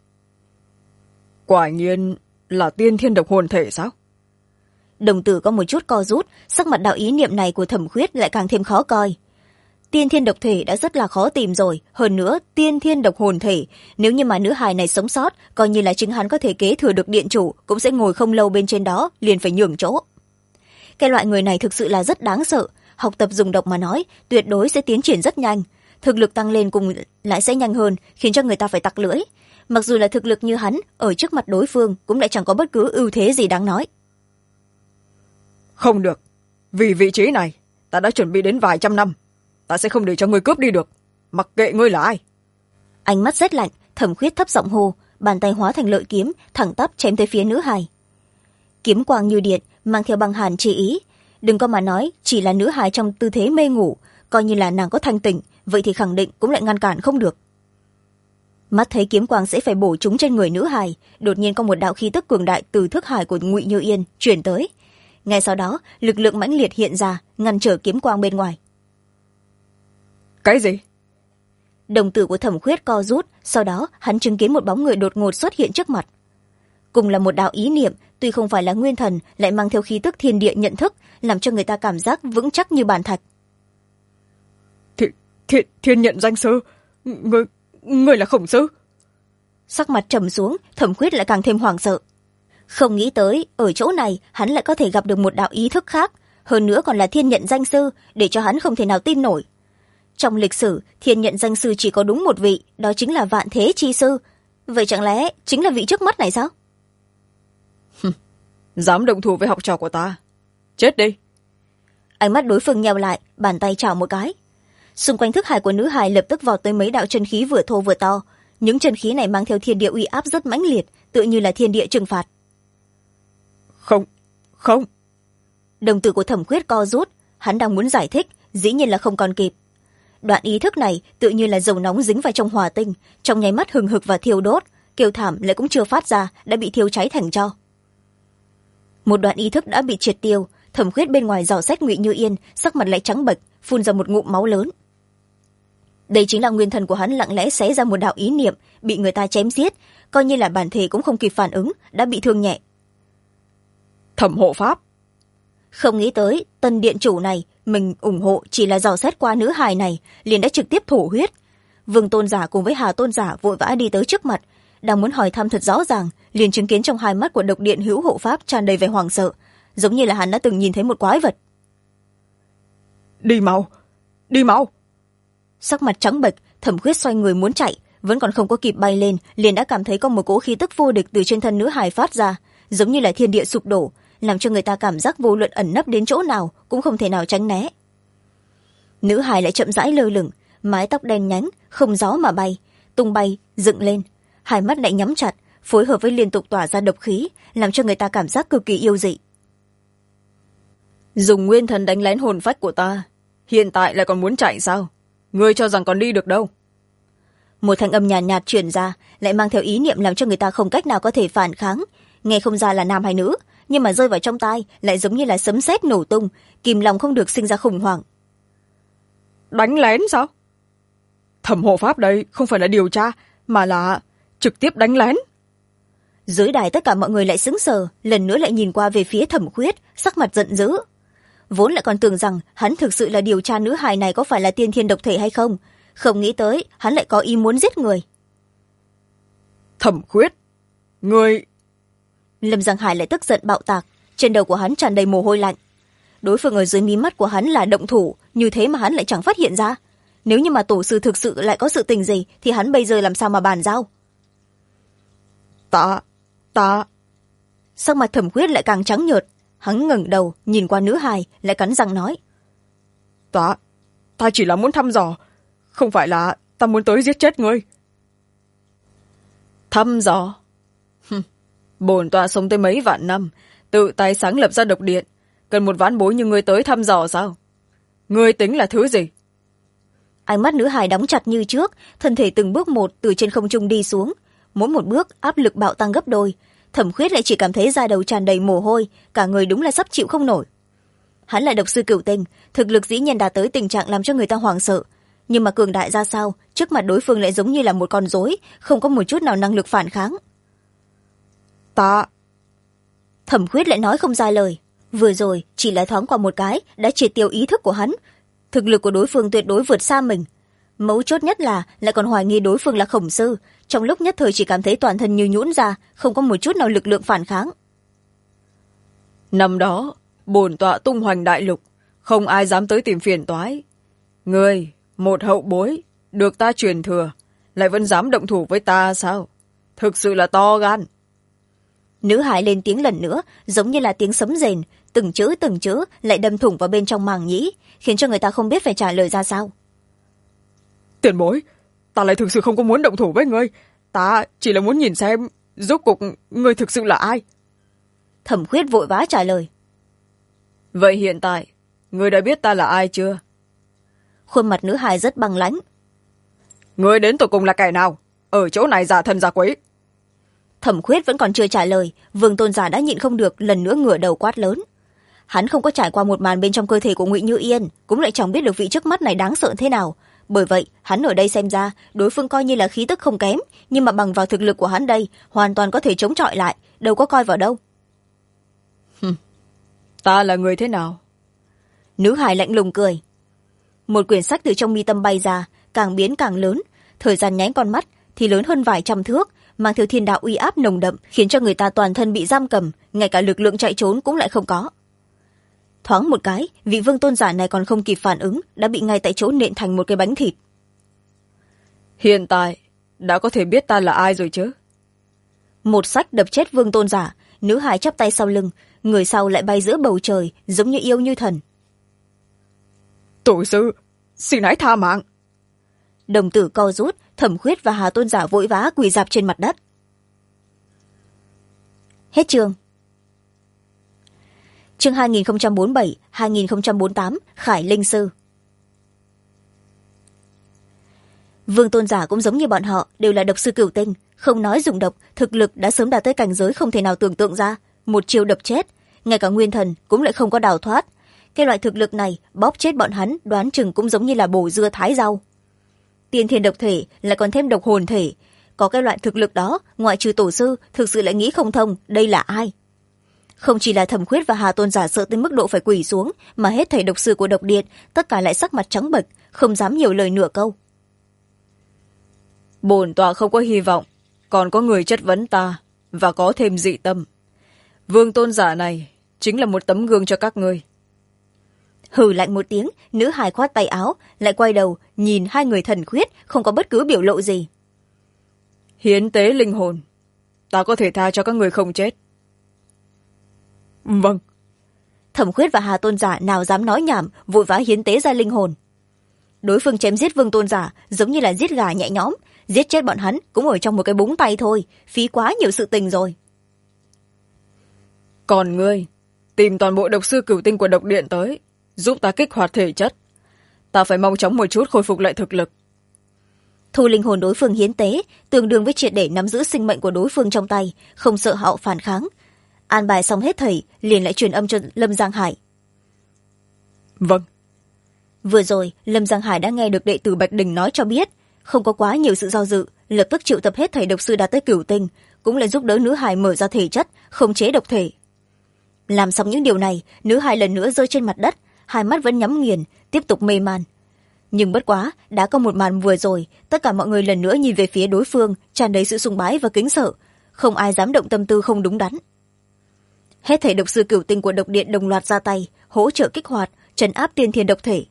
Quả nhiên là tiên thiên độc hồn thể sao? Đồng tử có một chút co rút, sắc mặt đạo ý niệm này của Thẩm Khuyết lại càng thêm khó coi. Tiên thiên độc thể đã rất là khó tìm rồi, hơn nữa tiên thiên độc hồn thể, nếu như mà nữ hài này sống sót, coi như là chính hắn có thể kế thừa được điện chủ, cũng sẽ ngồi không lâu bên trên đó, liền phải nhường chỗ. Cái loại người này thực sự là rất đáng sợ, học tập dùng độc mà nói, tuyệt đối sẽ tiến triển rất nhanh, thực lực tăng lên cùng lại sẽ nhanh hơn, khiến cho người ta phải tặc lưỡi. Mặc dù là thực lực như hắn, ở trước mặt đối phương cũng lại chẳng có bất cứ ưu thế gì đáng nói. Không được, vì vị trí này ta đã chuẩn bị đến vài trăm năm, ta sẽ không để cho ngươi cướp đi được, mặc kệ ngươi là ai. Ánh mắt rét lạnh, Thẩm Khuyết thấp giọng hô, bàn tay hóa thành lợi kiếm thẳng tắp chém tới phía nữ hài. Kiếm quang như điện, mang theo băng hàn chỉ ý, đừng có mà nói chỉ là nữ hài trong tư thế mê ngủ, coi như là nàng có thanh tỉnh, vậy thì khẳng định cũng lại ngăn cản không được. Mắt thấy kiếm quang sẽ phải bổ trúng trên người nữ hài, đột nhiên có một đạo khí tức cường đại từ thức hải của Ngụy Như Yên chuyển tới. Ngay sau đó lực lượng mãnh liệt hiện ra, ngăn trở kiếm quang bên ngoài. Cái gì? Đồng tử của Thẩm Khuyết co rút, sau đó hắn chứng kiến một bóng người đột ngột xuất hiện trước mặt. Cùng là một đạo ý niệm, tuy không phải là nguyên thần, lại mang theo khí tức thiên địa nhận thức, làm cho người ta cảm giác vững chắc như bàn thạch. Thiên nhận danh sư, người là Khổng sư? Sắc mặt trầm xuống, Thẩm Khuyết lại càng thêm hoảng sợ. Không nghĩ tới ở chỗ này hắn lại có thể gặp được một đạo ý thức khác, hơn nữa còn là thiên nhận danh sư, để cho hắn không thể nào tin nổi. Trong lịch sử thiên nhận danh sư chỉ có đúng một vị, đó chính là Vạn Thế Chi Sư. Vậy chẳng lẽ chính là vị trước mắt này sao? Dám động thủ với học trò của ta, chết đi. Ánh mắt đối phương nheo lại, bàn tay chảo một cái. Xung quanh thức hải của nữ hài lập tức vọt tới mấy đạo chân khí vừa thô vừa to, những chân khí này mang theo thiên địa uy áp rất mãnh liệt, tựa như là thiên địa trừng phạt. Không. Đồng tử của Thẩm Khuyết co rút, hắn đang muốn giải thích, dĩ nhiên là không còn kịp. Đoạn ý thức này tựa như là dầu nóng dính vào trong hỏa tinh, trong nháy mắt hừng hực và thiêu đốt, kêu thảm lại cũng chưa phát ra, đã bị thiêu cháy thành tro. Một đoạn ý thức đã bị triệt tiêu, Thẩm Khuyết bên ngoài dò xét Ngụy Như Yên, sắc mặt lại trắng bệch, phun ra một ngụm máu lớn. Đây chính là nguyên thần của hắn lặng lẽ xé ra một đạo ý niệm, bị người ta chém giết, coi như là bản thể cũng không kịp phản ứng, đã bị thương nhẹ. Thẩm hộ pháp. Không nghĩ tới tân điện chủ này mình ủng hộ chỉ là dò xét qua nữ hài này, liền đã trực tiếp thổ huyết. Vương tôn giả cùng với Hà tôn giả vội vã đi tới trước mặt, đang muốn hỏi thăm thật rõ ràng, liền chứng kiến trong hai mắt của độc điện hữu hộ pháp tràn đầy vẻ hoảng sợ, giống như là hắn đã từng nhìn thấy một quái vật. Đi mau. Sắc mặt trắng bệch, Thẩm Khuyết xoay người muốn chạy, vẫn còn không có kịp bay lên, liền đã cảm thấy có một cỗ khí tức vô địch từ trên thân nữ hài phát ra, giống như là thiên địa sụp đổ, làm cho người ta cảm giác vô luận ẩn nấp đến chỗ nào cũng không thể nào tránh né. Nữ hài lại chậm rãi lơ lửng, mái tóc đen nhánh không gió mà bay, tung bay dựng lên, hai mắt lại nhắm chặt, phối hợp với liên tục tỏa ra độc khí, làm cho người ta cảm giác cực kỳ yêu dị. Dùng nguyên thần đánh lén hồn phách của ta, hiện tại lại còn muốn chạy sao? Ngươi cho rằng còn đi được đâu? Một thanh âm nhàn nhạt truyền ra, lại mang theo ý niệm làm cho người ta không cách nào có thể phản kháng, nghe không ra là nam hay nữ, nhưng mà rơi vào trong tai lại giống như là sấm sét nổ tung, kìm lòng không được sinh ra khủng hoảng. Đánh lén sao? Thẩm hộ pháp đây không phải là điều tra, mà là trực tiếp đánh lén. Dưới đài tất cả mọi người lại sững sờ, lần nữa lại nhìn qua về phía Thẩm Khuyết, sắc mặt giận dữ. Vốn lại còn tưởng rằng hắn thực sự là điều tra nữ hài này có phải là tiên thiên độc thể hay không, không nghĩ tới hắn lại có ý muốn giết người. Thẩm Khuyết, người... Lâm Giang Hải lại tức giận bạo tạc, trên đầu của hắn tràn đầy mồ hôi lạnh. Đối phương ở dưới mí mắt của hắn là động thủ, như thế mà hắn lại chẳng phát hiện ra. Nếu như mà tổ sư thực sự lại có sự tình gì thì hắn bây giờ làm sao mà bàn giao. Ta Sắc mặt Thẩm Khuyết lại càng trắng nhợt, hắn ngẩng đầu nhìn qua nữ hài, lại cắn răng nói: ta chỉ là muốn thăm dò, không phải là ta muốn tới giết chết ngươi. Thăm dò? Bổn tọa sống tới mấy vạn năm, tự tay sáng lập ra độc điện, cần một vãn bối như ngươi tới thăm dò sao? Ngươi tính là thứ gì? Ánh mắt nữ hài đóng chặt như trước, thân thể từng bước một từ trên không trung đi xuống, mỗi một bước áp lực bạo tăng gấp đôi. Thẩm Khuyết lại chỉ cảm thấy da đầu tràn đầy mồ hôi, cả người đúng là sắp chịu không nổi. Hắn là độc sư cửu tinh, thực lực dĩ nhiên đã tới tình trạng làm cho người ta hoảng sợ, nhưng mà cường đại ra sao, trước mặt đối phương lại giống như là một con rối, không có một chút nào năng lực phản kháng. Thẩm Khuyết lại nói không ra lời, vừa rồi chỉ là thoáng qua một cái đã triệt tiêu ý thức của hắn. Thực lực của đối phương tuyệt đối vượt xa mình, mấu chốt nhất là lại còn hoài nghi đối phương là khổng sư, trong lúc nhất thời chỉ cảm thấy toàn thân như nhũn ra, không có một chút nào lực lượng phản kháng. Năm đó bổn tọa tung hoành đại lục, không ai dám tới tìm phiền toái. Ngươi, một hậu bối được ta truyền thừa, lại vẫn dám động thủ với ta sao? Thực sự là to gan. Nữ hải lên tiếng lần nữa, giống như là tiếng sấm rền, từng chữ lại đâm thủng vào bên trong màng nhĩ, khiến cho người ta không biết phải trả lời ra sao. Tiền bối, ta lại thực sự không có muốn động thủ với ngươi, ta chỉ là muốn nhìn xem rốt cuộc ngươi thực sự là ai. Thẩm Khuyết vội vã trả lời. Vậy hiện tại ngươi đã biết ta là ai chưa? Khuôn mặt nữ hài rất băng lãnh. Ngươi đến tột cùng là kẻ nào, ở chỗ này giả thần giả quỷ? Thẩm Khuyết vẫn còn chưa trả lời, Vương Tôn Giả đã nhịn không được, lần nữa ngửa đầu quát lớn. Hắn không có trải qua một màn bên trong cơ thể của Ngụy Như Yên, cũng lại chẳng biết được vị trước mắt này đáng sợ thế nào. Bởi vậy hắn ở đây xem ra đối phương coi như là khí tức không kém, nhưng mà bằng vào thực lực của hắn đây hoàn toàn có thể chống chọi lại, đâu có coi vào đâu. Ta là người thế nào? Nữ hài lạnh lùng cười. Một quyển sách từ trong mi tâm bay ra, càng biến càng lớn, thời gian nháy con mắt thì lớn hơn vài trăm thước, mang theo thiên đạo uy áp nồng đậm, khiến cho người ta toàn thân bị giam cầm, ngay cả lực lượng chạy trốn cũng lại không có. Thoáng một cái, vị Vương Tôn Giả này còn không kịp phản ứng, đã bị ngay tại chỗ nện thành một cái bánh thịt. Hiện tại đã có thể biết ta là ai rồi chứ? Một sách đập chết Vương Tôn Giả, nữ hài chắp tay sau lưng, người sau lại bay giữa bầu trời, giống như yêu như thần. Tổ sư, xin hãy tha mạng. Đồng tử co rút, Thẩm Khuyết và Hà Tôn Giả vội vã quỳ rạp trên mặt đất. Hết chương. Chương 2047-2048 Khải Linh Sư. Vương Tôn Giả cũng giống như bọn họ, đều là độc sư cửu tinh, không nói dùng độc, thực lực đã sớm đạt tới cảnh giới không thể nào tưởng tượng ra, một chiêu đập chết, ngay cả nguyên thần cũng lại không có đào thoát. Cái loại thực lực này bóp chết bọn hắn đoán chừng cũng giống như là bổ dưa thái rau. Tiên thiên độc thể lại còn thêm độc hồn thể, có cái loại thực lực đó, ngoại trừ tổ sư, thực sự lại nghĩ không thông đây là ai. Không chỉ là Thẩm Khuyết và Hà Tôn Giả sợ tới mức độ phải quỳ xuống, mà hết thảy độc sư của độc điện tất cả lại sắc mặt trắng bệch, không dám nhiều lời nửa câu. Bổn tọa không có hy vọng còn có người chất vấn ta và có thêm dị tâm. Vương Tôn Giả này chính là một tấm gương cho các ngươi. Hừ lạnh một tiếng, nữ hài khoát tay áo, lại quay đầu nhìn hai người Thần Khuyết, không có bất cứ biểu lộ gì. Hiến tế linh hồn, ta có thể tha cho các người không chết. Vâng. Thẩm Khuyết và Hà Tôn Giả nào dám nói nhảm, vội vã hiến tế ra linh hồn. Đối phương chém giết Vương Tôn Giả giống như là giết gà nhẹ nhõm, giết chết bọn hắn cũng ở trong một cái búng tay thôi, phí quá nhiều sự tình rồi. Còn ngươi, tìm toàn bộ độc sư cửu tinh của độc điện tới, giúp ta kích hoạt thể chất. Ta phải mau chóng một chút khôi phục lại thực lực. Thu linh hồn đối phương hiến tế, tương đương với triệt để nắm giữ sinh mệnh của đối phương trong tay, không sợ họ phản kháng. An bài xong hết thảy, liền lại truyền âm cho Lâm Giang Hải. Vâng. Vừa rồi, Lâm Giang Hải đã nghe được đệ tử Bạch Đình nói cho biết, không có quá nhiều sự do dự, lập tức triệu tập hết thảy độc sư đạt tới cửu tinh, cũng lại giúp đỡ nữ hài mở ra thể chất, khống chế độc thể. Làm xong những điều này, nữ hài lần nữa rơi trên mặt đất, hai mắt vẫn nhắm nghiền, tiếp tục mê man. nhưng bất quá đã có một màn vừa rồi, tất cả mọi người lần nữa nhìn về phía đối phương tràn đầy sự sùng bái và kính sợ, không ai dám động tâm tư không đúng đắn. Hết thảy độc sư cửu tinh của độc điện đồng loạt ra tay hỗ trợ kích hoạt trấn áp tiên thiên độc thể.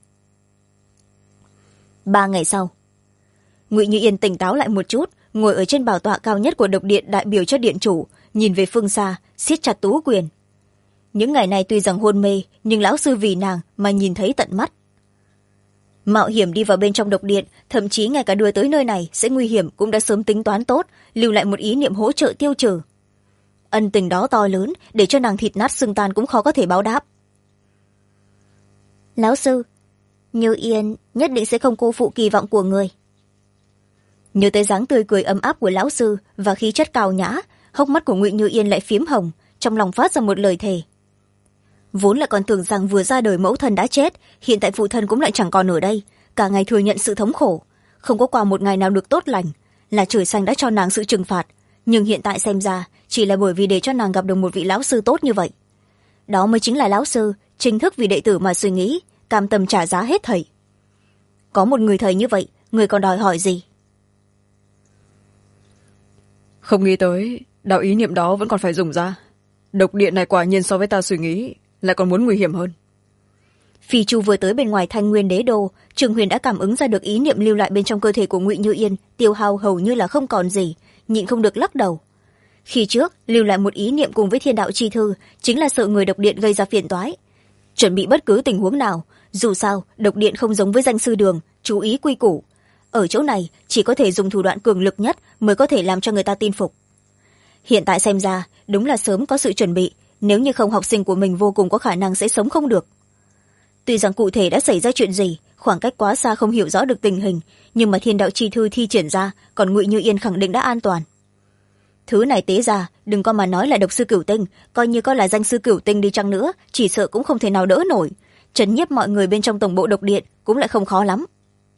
3 ngày sau, ngụy Như Yên tỉnh táo lại một chút, ngồi ở trên bảo tọa cao nhất của độc điện đại biểu cho điện chủ, nhìn về phương xa siết chặt tú quyền. Những ngày này tuy rằng hôn mê, nhưng lão sư vì nàng mà nhìn thấy tận mắt. Mạo hiểm đi vào bên trong độc điện, thậm chí ngay cả đưa tới nơi này sẽ nguy hiểm cũng đã sớm tính toán tốt, lưu lại một ý niệm hỗ trợ tiêu trừ. Ân tình đó to lớn, để cho nàng thịt nát xương tan cũng khó có thể báo đáp. Lão sư, Như Yên nhất định sẽ không cô phụ kỳ vọng của người. Nhớ tới dáng tươi cười ấm áp của lão sư và khí chất cao nhã, hốc mắt của ngụy Như Yên lại phiếm hồng, trong lòng phát ra một lời thề. Vốn là còn tưởng rằng vừa ra đời mẫu thân đã chết, hiện tại phụ thân cũng lại chẳng còn ở đây, cả ngày thừa nhận sự thống khổ, không có qua một ngày nào được tốt lành, là trời xanh đã cho nàng sự trừng phạt, nhưng hiện tại xem ra chỉ là bởi vì để cho nàng gặp được một vị lão sư tốt như vậy. Đó mới chính là lão sư chính thức vì đệ tử mà suy nghĩ, cam tâm trả giá hết thảy. Có một người thầy như vậy, người còn đòi hỏi gì? Không nghĩ tới đạo ý niệm đó vẫn còn phải dùng ra. Độc điện này quả nhiên so với ta suy nghĩ lại còn muốn nguy hiểm hơn. Phi Chu vừa tới bên ngoài Thanh Nguyên Đế Đô, Trường Huyền đã cảm ứng ra được ý niệm lưu lại bên trong cơ thể của ngụy Như Yên tiêu hao hầu như là không còn gì, nhịn không được lắc đầu. Khi trước lưu lại một ý niệm cùng với thiên đạo chi thư chính là sợ người độc điện gây ra phiền toái, chuẩn bị bất cứ tình huống nào. Dù sao độc điện không giống với danh sư đường, chú ý quy củ, ở chỗ này chỉ có thể dùng thủ đoạn cường lực nhất mới có thể làm cho người ta tin phục. Hiện tại xem ra đúng là sớm có sự chuẩn bị, nếu như không học sinh của mình vô cùng có khả năng sẽ sống không được. Tuy rằng cụ thể đã xảy ra chuyện gì, khoảng cách quá xa không hiểu rõ được tình hình, nhưng mà thiên đạo chi thư thi triển ra, còn ngụy Như Yên khẳng định đã an toàn. Thứ này tế ra, đừng có mà nói là độc sư cửu tinh, coi như có là danh sư cửu tinh đi chăng nữa, chỉ sợ cũng không thể nào đỡ nổi. Trấn nhiếp mọi người bên trong tổng bộ độc điện cũng lại không khó lắm.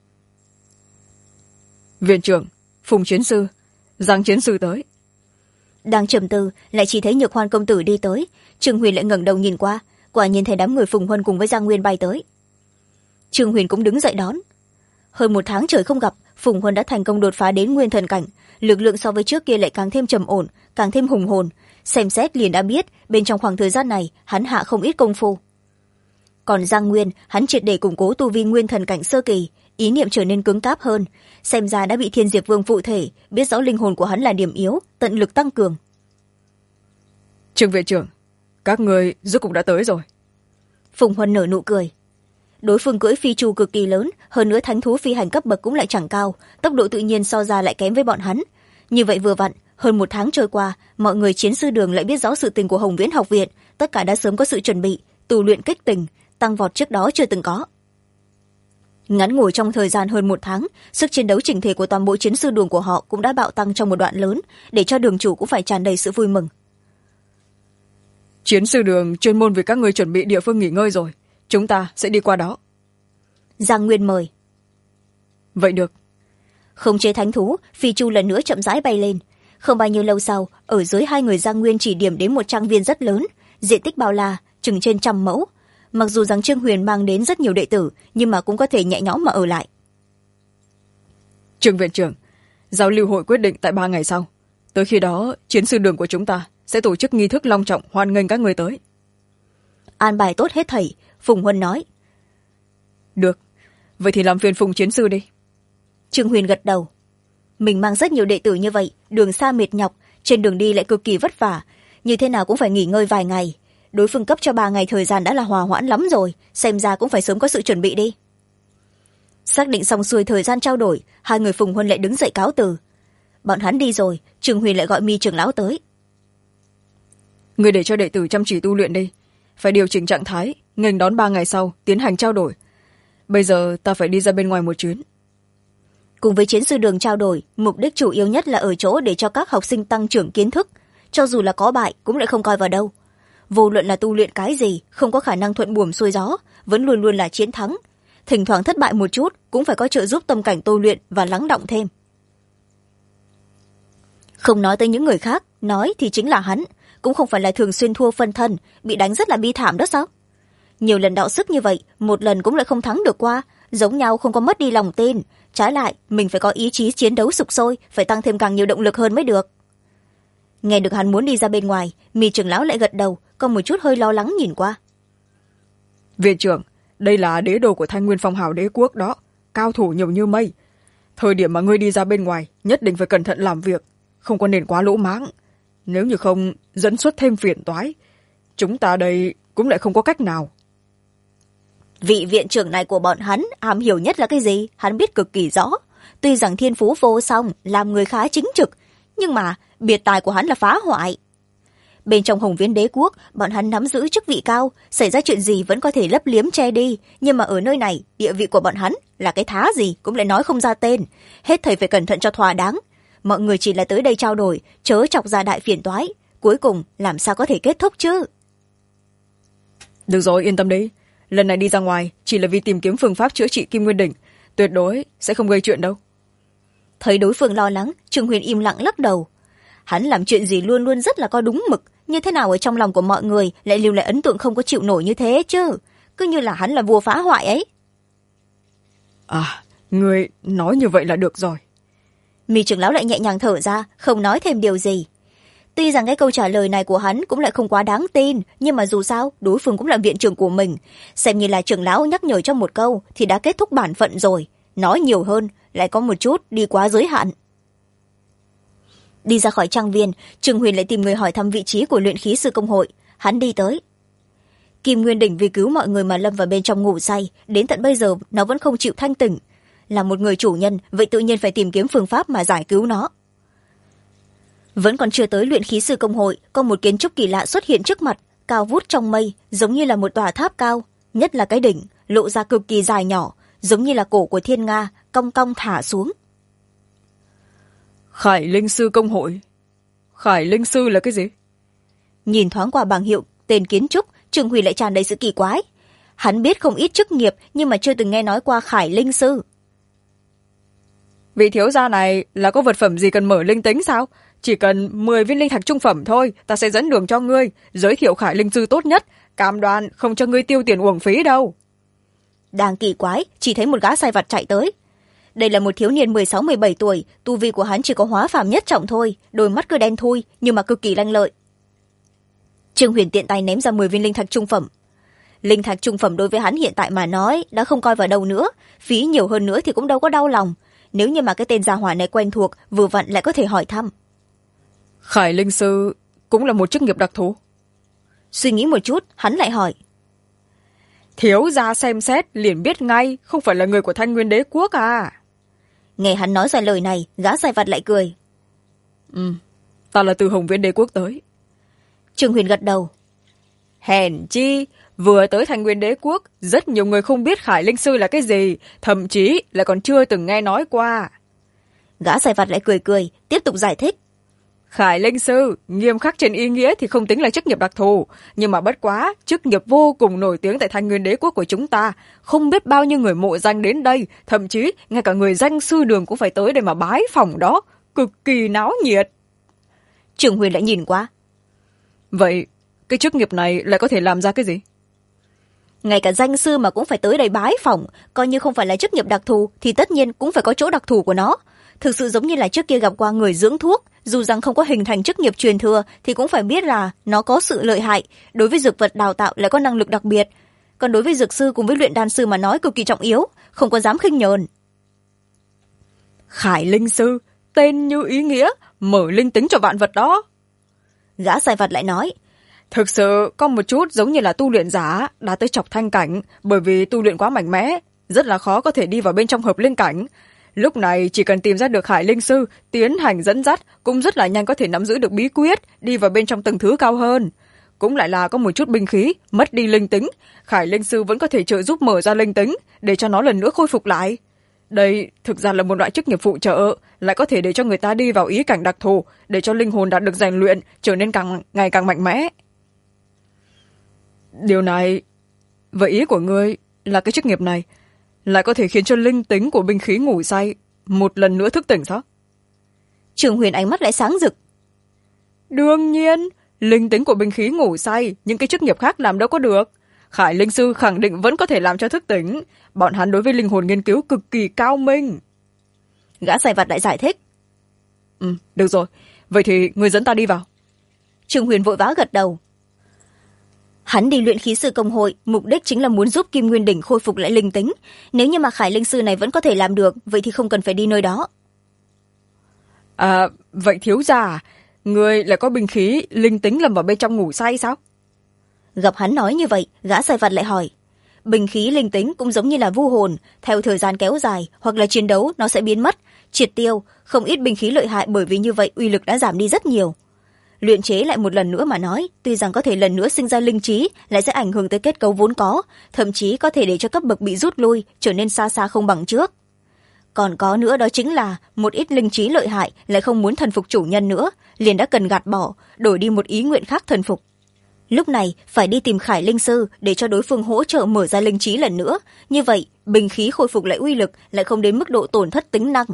Viện trưởng, Phùng chiến sư, Giang chiến sư tới. Đang trầm tư, lại chỉ thấy Nhược Hoan công tử đi tới. Trương Huyền lại ngẩng đầu nhìn qua, quả nhiên thấy đám người Phùng Huân cùng với Giang Nguyên bay tới. Trương Huyền cũng đứng dậy đón. Hơn 1 tháng trời không gặp, Phùng Huân đã thành công đột phá đến nguyên thần cảnh, lực lượng so với trước kia lại càng thêm trầm ổn, càng thêm hùng hồn. Xem xét liền đã biết bên trong khoảng thời gian này hắn hạ không ít công phu. Còn Giang Nguyên, hắn triệt để củng cố tu vi nguyên thần cảnh sơ kỳ, ý niệm trở nên cứng cáp hơn, xem ra đã bị Thiên Diệp Vương phụ thể, biết rõ linh hồn của hắn là điểm yếu, tận lực tăng cường. Trương viện trưởng, các người rốt cục đã tới rồi. Phùng Huân nở nụ cười. Đối phương cưỡi phi chu cực kỳ lớn, hơn nữa thánh thú phi hành cấp bậc cũng lại chẳng cao, tốc độ tự nhiên so ra lại kém với bọn hắn. Như vậy vừa vặn, hơn 1 tháng trôi qua, mọi người chiến sư đường lại biết rõ sự tình của Hồng Viễn học viện, tất cả đã sớm có sự chuẩn bị, tu luyện kích tình, tăng vọt trước đó chưa từng có. Ngắn ngủi trong thời gian hơn 1 tháng, sức chiến đấu chỉnh thể của toàn bộ chiến sư đường của họ cũng đã bạo tăng trong một đoạn lớn, để cho đường chủ cũng phải tràn đầy sự vui mừng. Chiến sư đường chuyên môn vì các người chuẩn bị địa phương nghỉ ngơi rồi, chúng ta sẽ đi qua đó. Giang Nguyên mời. Vậy được. Không chế thánh thú, phi chu lần nữa chậm rãi bay lên. Không bao nhiêu lâu sau, ở dưới 2 người Giang Nguyên chỉ điểm đến một trang viên rất lớn, diện tích bao la, chừng trên 100 mẫu. Mặc dù rằng Trương Huyền mang đến rất nhiều đệ tử, nhưng mà cũng có thể nhẹ nhõm mà ở lại. Trương viện trưởng, giao lưu hội quyết định tại 3 ngày sau. Tới khi đó, chiến sư đường của chúng ta sẽ tổ chức nghi thức long trọng hoan nghênh các người tới. An bài tốt hết thảy, Phùng Huân nói. Được, vậy thì làm phiền Phùng chiến sư đi. Trương Huyền gật đầu. Mình mang rất nhiều đệ tử như vậy, đường xa mệt nhọc, trên đường đi lại cực kỳ vất vả, như thế nào cũng phải nghỉ ngơi vài ngày. Đối phương cấp cho 3 ngày thời gian đã là hòa hoãn lắm rồi, xem ra cũng phải sớm có sự chuẩn bị đi. Xác định xong xuôi thời gian trao đổi, 2 người Phùng Huân lại đứng dậy cáo từ. Bọn hắn đi rồi, Trương Huyền lại gọi Mi trưởng lão tới. Người để cho đệ tử chăm chỉ tu luyện đi, phải điều chỉnh trạng thái, nghênh đón 3 ngày sau tiến hành trao đổi. Bây giờ ta phải đi ra bên ngoài một chuyến. Cùng với chiến sư đường trao đổi, mục đích chủ yếu nhất là ở chỗ để cho các học sinh tăng trưởng kiến thức, cho dù là có bại cũng lại không coi vào đâu. Vô luận là tu luyện cái gì, không có khả năng thuận buồm xuôi gió, vẫn luôn luôn là chiến thắng. Thỉnh thoảng thất bại một chút cũng phải có trợ giúp tâm cảnh tu luyện và lắng đọng thêm. Không nói tới những người khác, nói thì chính là hắn, cũng không phải là thường xuyên thua phân thân, bị đánh rất là bi thảm đó sao? Nhiều lần đạo sức như vậy, một lần cũng lại không thắng được qua, giống nhau không có mất đi lòng tin, trái lại mình phải có ý chí chiến đấu sục sôi, phải tăng thêm càng nhiều động lực hơn mới được. Nghe được hắn muốn đi ra bên ngoài, Mi trưởng lão lại gật đầu, có một chút hơi lo lắng nhìn qua. Viện trưởng, đây là đế đồ của Thanh Nguyên Phong Hào đế quốc đó, cao thủ nhiều như mây. Thời điểm mà ngươi đi ra bên ngoài nhất định phải cẩn thận làm việc, không có nên quá lỗ mãng, nếu như không dẫn xuất thêm phiền toái, chúng ta đây cũng lại không có cách nào. Vị viện trưởng này của bọn hắn am hiểu nhất là cái gì, hắn biết cực kỳ rõ. Tuy rằng thiên phú vô song, làm người khá chính trực, nhưng mà biệt tài của hắn là phá hoại. Bên trong Hồng Viễn đế quốc, bọn hắn nắm giữ chức vị cao, xảy ra chuyện gì vẫn có thể lấp liếm che đi, nhưng mà ở nơi này, địa vị của bọn hắn là cái thá gì cũng lại nói không ra tên, hết thầy phải cẩn thận cho thỏa đáng. Mọi người chỉ là tới đây trao đổi, chớ chọc ra đại phiền toái, cuối cùng làm sao có thể kết thúc chứ. Được rồi, yên tâm đi, lần này đi ra ngoài chỉ là vì tìm kiếm phương pháp chữa trị Kim Nguyên Đỉnh, tuyệt đối sẽ không gây chuyện đâu. Thấy đối phương lo lắng, Trương Huyền im lặng lắc đầu. Hắn làm chuyện gì luôn luôn rất là có đúng mực, như thế nào ở trong lòng của mọi người lại lưu lại ấn tượng không có chịu nổi như thế chứ, cứ như là hắn là vua phá hoại ấy. Người nói như vậy là được rồi. Mi trưởng lão lại nhẹ nhàng thở ra, không nói thêm điều gì. Tuy rằng cái câu trả lời này của hắn cũng lại không quá đáng tin, nhưng mà dù sao đối phương cũng là viện trưởng của mình, xem như là trưởng lão nhắc nhở cho một câu thì đã kết thúc bản phận rồi, nói nhiều hơn lại có một chút đi quá giới hạn. Đi ra khỏi trang viên, Trương Huyền lại tìm người hỏi thăm vị trí của luyện khí sư công hội. Hắn đi tới. Kim Nguyên Đỉnh vì cứu mọi người mà lâm vào bên trong ngủ say, đến tận bây giờ nó vẫn không chịu thanh tỉnh. Là một người chủ nhân, vậy tự nhiên phải tìm kiếm phương pháp mà giải cứu nó. Vẫn còn chưa tới luyện khí sư công hội, có một kiến trúc kỳ lạ xuất hiện trước mặt, cao vút trong mây, giống như là một tòa tháp cao, nhất là cái đỉnh lộ ra cực kỳ dài nhỏ, giống như là cổ của thiên nga, cong cong thả xuống. Khải Linh Sư công hội. Khải Linh Sư là cái gì? Nhìn thoáng qua bảng hiệu tên kiến trúc, Trương Huy lại tràn đầy sự kỳ quái. Hắn biết không ít chức nghiệp, nhưng mà chưa từng nghe nói qua Khải Linh Sư. Vị thiếu gia này là có vật phẩm gì cần mở linh tính sao? Chỉ cần 10 viên linh thạch trung phẩm thôi, ta sẽ dẫn đường cho ngươi, giới thiệu Khải Linh Sư tốt nhất, cam đoan không cho ngươi tiêu tiền uổng phí đâu. Đang kỳ quái, chỉ thấy một gã sai vặt chạy tới. Đây là một thiếu niên 16-17 tuổi, tu vi của hắn chỉ có hóa phàm nhất trọng thôi, đôi mắt cứ đen thui, nhưng mà cực kỳ lanh lợi. Trương Huyền tiện tay ném ra 10 viên linh thạch trung phẩm. Linh thạch trung phẩm đối với hắn hiện tại mà nói đã không coi vào đâu nữa, phí nhiều hơn nữa thì cũng đâu có đau lòng. Nếu như mà cái tên gia hỏa này quen thuộc, vừa vặn lại có thể hỏi thăm. Khải Linh Sư cũng là một chức nghiệp đặc thù. Suy nghĩ một chút, hắn lại hỏi. Thiếu gia xem xét liền biết ngay, không phải là người của Thanh Nguyên đế quốc à? Nghe hắn nói ra lời này, gã sai vặt lại cười. Ta là từ Hồng Viễn đế quốc tới. Trương Huyền gật đầu. Hèn chi, vừa tới Thanh Nguyên đế quốc, rất nhiều người không biết Khải Linh Sư là cái gì, thậm chí là còn chưa từng nghe nói qua. Gã sai vặt lại cười cười, tiếp tục giải thích. Khải Linh Sư, nghiêm khắc trên ý nghĩa thì không tính là chức nghiệp đặc thù, nhưng mà bất quá, chức nghiệp vô cùng nổi tiếng tại Thanh Nguyên đế quốc của chúng ta. Không biết bao nhiêu người mộ danh đến đây, thậm chí ngay cả người danh sư đường cũng phải tới để mà bái phỏng đó, cực kỳ náo nhiệt. Trương Huyền lại nhìn qua. Vậy, cái chức nghiệp này lại có thể làm ra cái gì? Ngay cả danh sư mà cũng phải tới đây bái phỏng, coi như không phải là chức nghiệp đặc thù thì tất nhiên cũng phải có chỗ đặc thù của nó. Thực sự giống như là trước kia gặp qua người dưỡng thuốc, dù rằng không có hình thành chức nghiệp truyền thừa thì cũng phải biết là nó có sự lợi hại, đối với dược vật đào tạo lại có năng lực đặc biệt. Còn đối với dược sư cùng với luyện đan sư mà nói cực kỳ trọng yếu, không có dám khinh nhờn. Khải Linh Sư, tên như ý nghĩa, mở linh tính cho vạn vật đó. Gã sai vặt lại nói. Thực sự có một chút giống như là tu luyện giả đã tới chọc thanh cảnh, bởi vì tu luyện quá mạnh mẽ, rất là khó có thể đi vào bên trong hợp linh cảnh. Lúc này chỉ cần tìm ra được Khải Linh Sư, tiến hành dẫn dắt, cũng rất là nhanh có thể nắm giữ được bí quyết, đi vào bên trong tầng thứ cao hơn. Cũng lại là có một chút binh khí, mất đi linh tính, Khải Linh Sư vẫn có thể trợ giúp mở ra linh tính, để cho nó lần nữa khôi phục lại. Đây thực ra là một loại chức nghiệp phụ trợ, lại có thể để cho người ta đi vào ý cảnh đặc thù, để cho linh hồn đạt được rèn luyện, trở nên ngày càng mạnh mẽ. Điều này, vậy ý của ngươi là cái chức nghiệp này lại có thể khiến cho linh tính của binh khí ngủ say một lần nữa thức tỉnh sao? Trương Huyền ánh mắt lại sáng rực. Đương nhiên, linh tính của binh khí ngủ say, những cái chức nghiệp khác làm đâu có được. Khải linh sư khẳng định vẫn có thể làm cho thức tỉnh. Bọn hắn đối với linh hồn nghiên cứu cực kỳ cao minh. Gã sai vặt lại giải thích. Được rồi, vậy thì người dẫn ta đi vào. Trương Huyền vội vã gật đầu. Hắn đi luyện khí sư công hội, mục đích chính là muốn giúp Kim Nguyên Đỉnh khôi phục lại linh tính. Nếu như mà Khải linh sư này vẫn có thể làm được, vậy thì không cần phải đi nơi đó. Vậy thiếu gia, người lại có binh khí linh tính lầm vào bên trong ngủ say sao? Gặp hắn nói như vậy, gã sai vặt lại hỏi. Binh khí linh tính cũng giống như là vu hồn, theo thời gian kéo dài hoặc là chiến đấu nó sẽ biến mất, triệt tiêu. Không ít binh khí lợi hại bởi vì như vậy uy lực đã giảm đi rất nhiều. Luyện chế lại một lần nữa mà nói, tuy rằng có thể lần nữa sinh ra linh trí, lại sẽ ảnh hưởng tới kết cấu vốn có, thậm chí có thể để cho cấp bậc bị rút lui, trở nên xa xa không bằng trước. Còn có nữa đó chính là một ít linh trí lợi hại lại không muốn thần phục chủ nhân nữa, liền đã cần gạt bỏ, đổi đi một ý nguyện khác thần phục. Lúc này phải đi tìm Khải linh sư để cho đối phương hỗ trợ mở ra linh trí lần nữa, như vậy binh khí khôi phục lại uy lực, lại không đến mức độ tổn thất tính năng.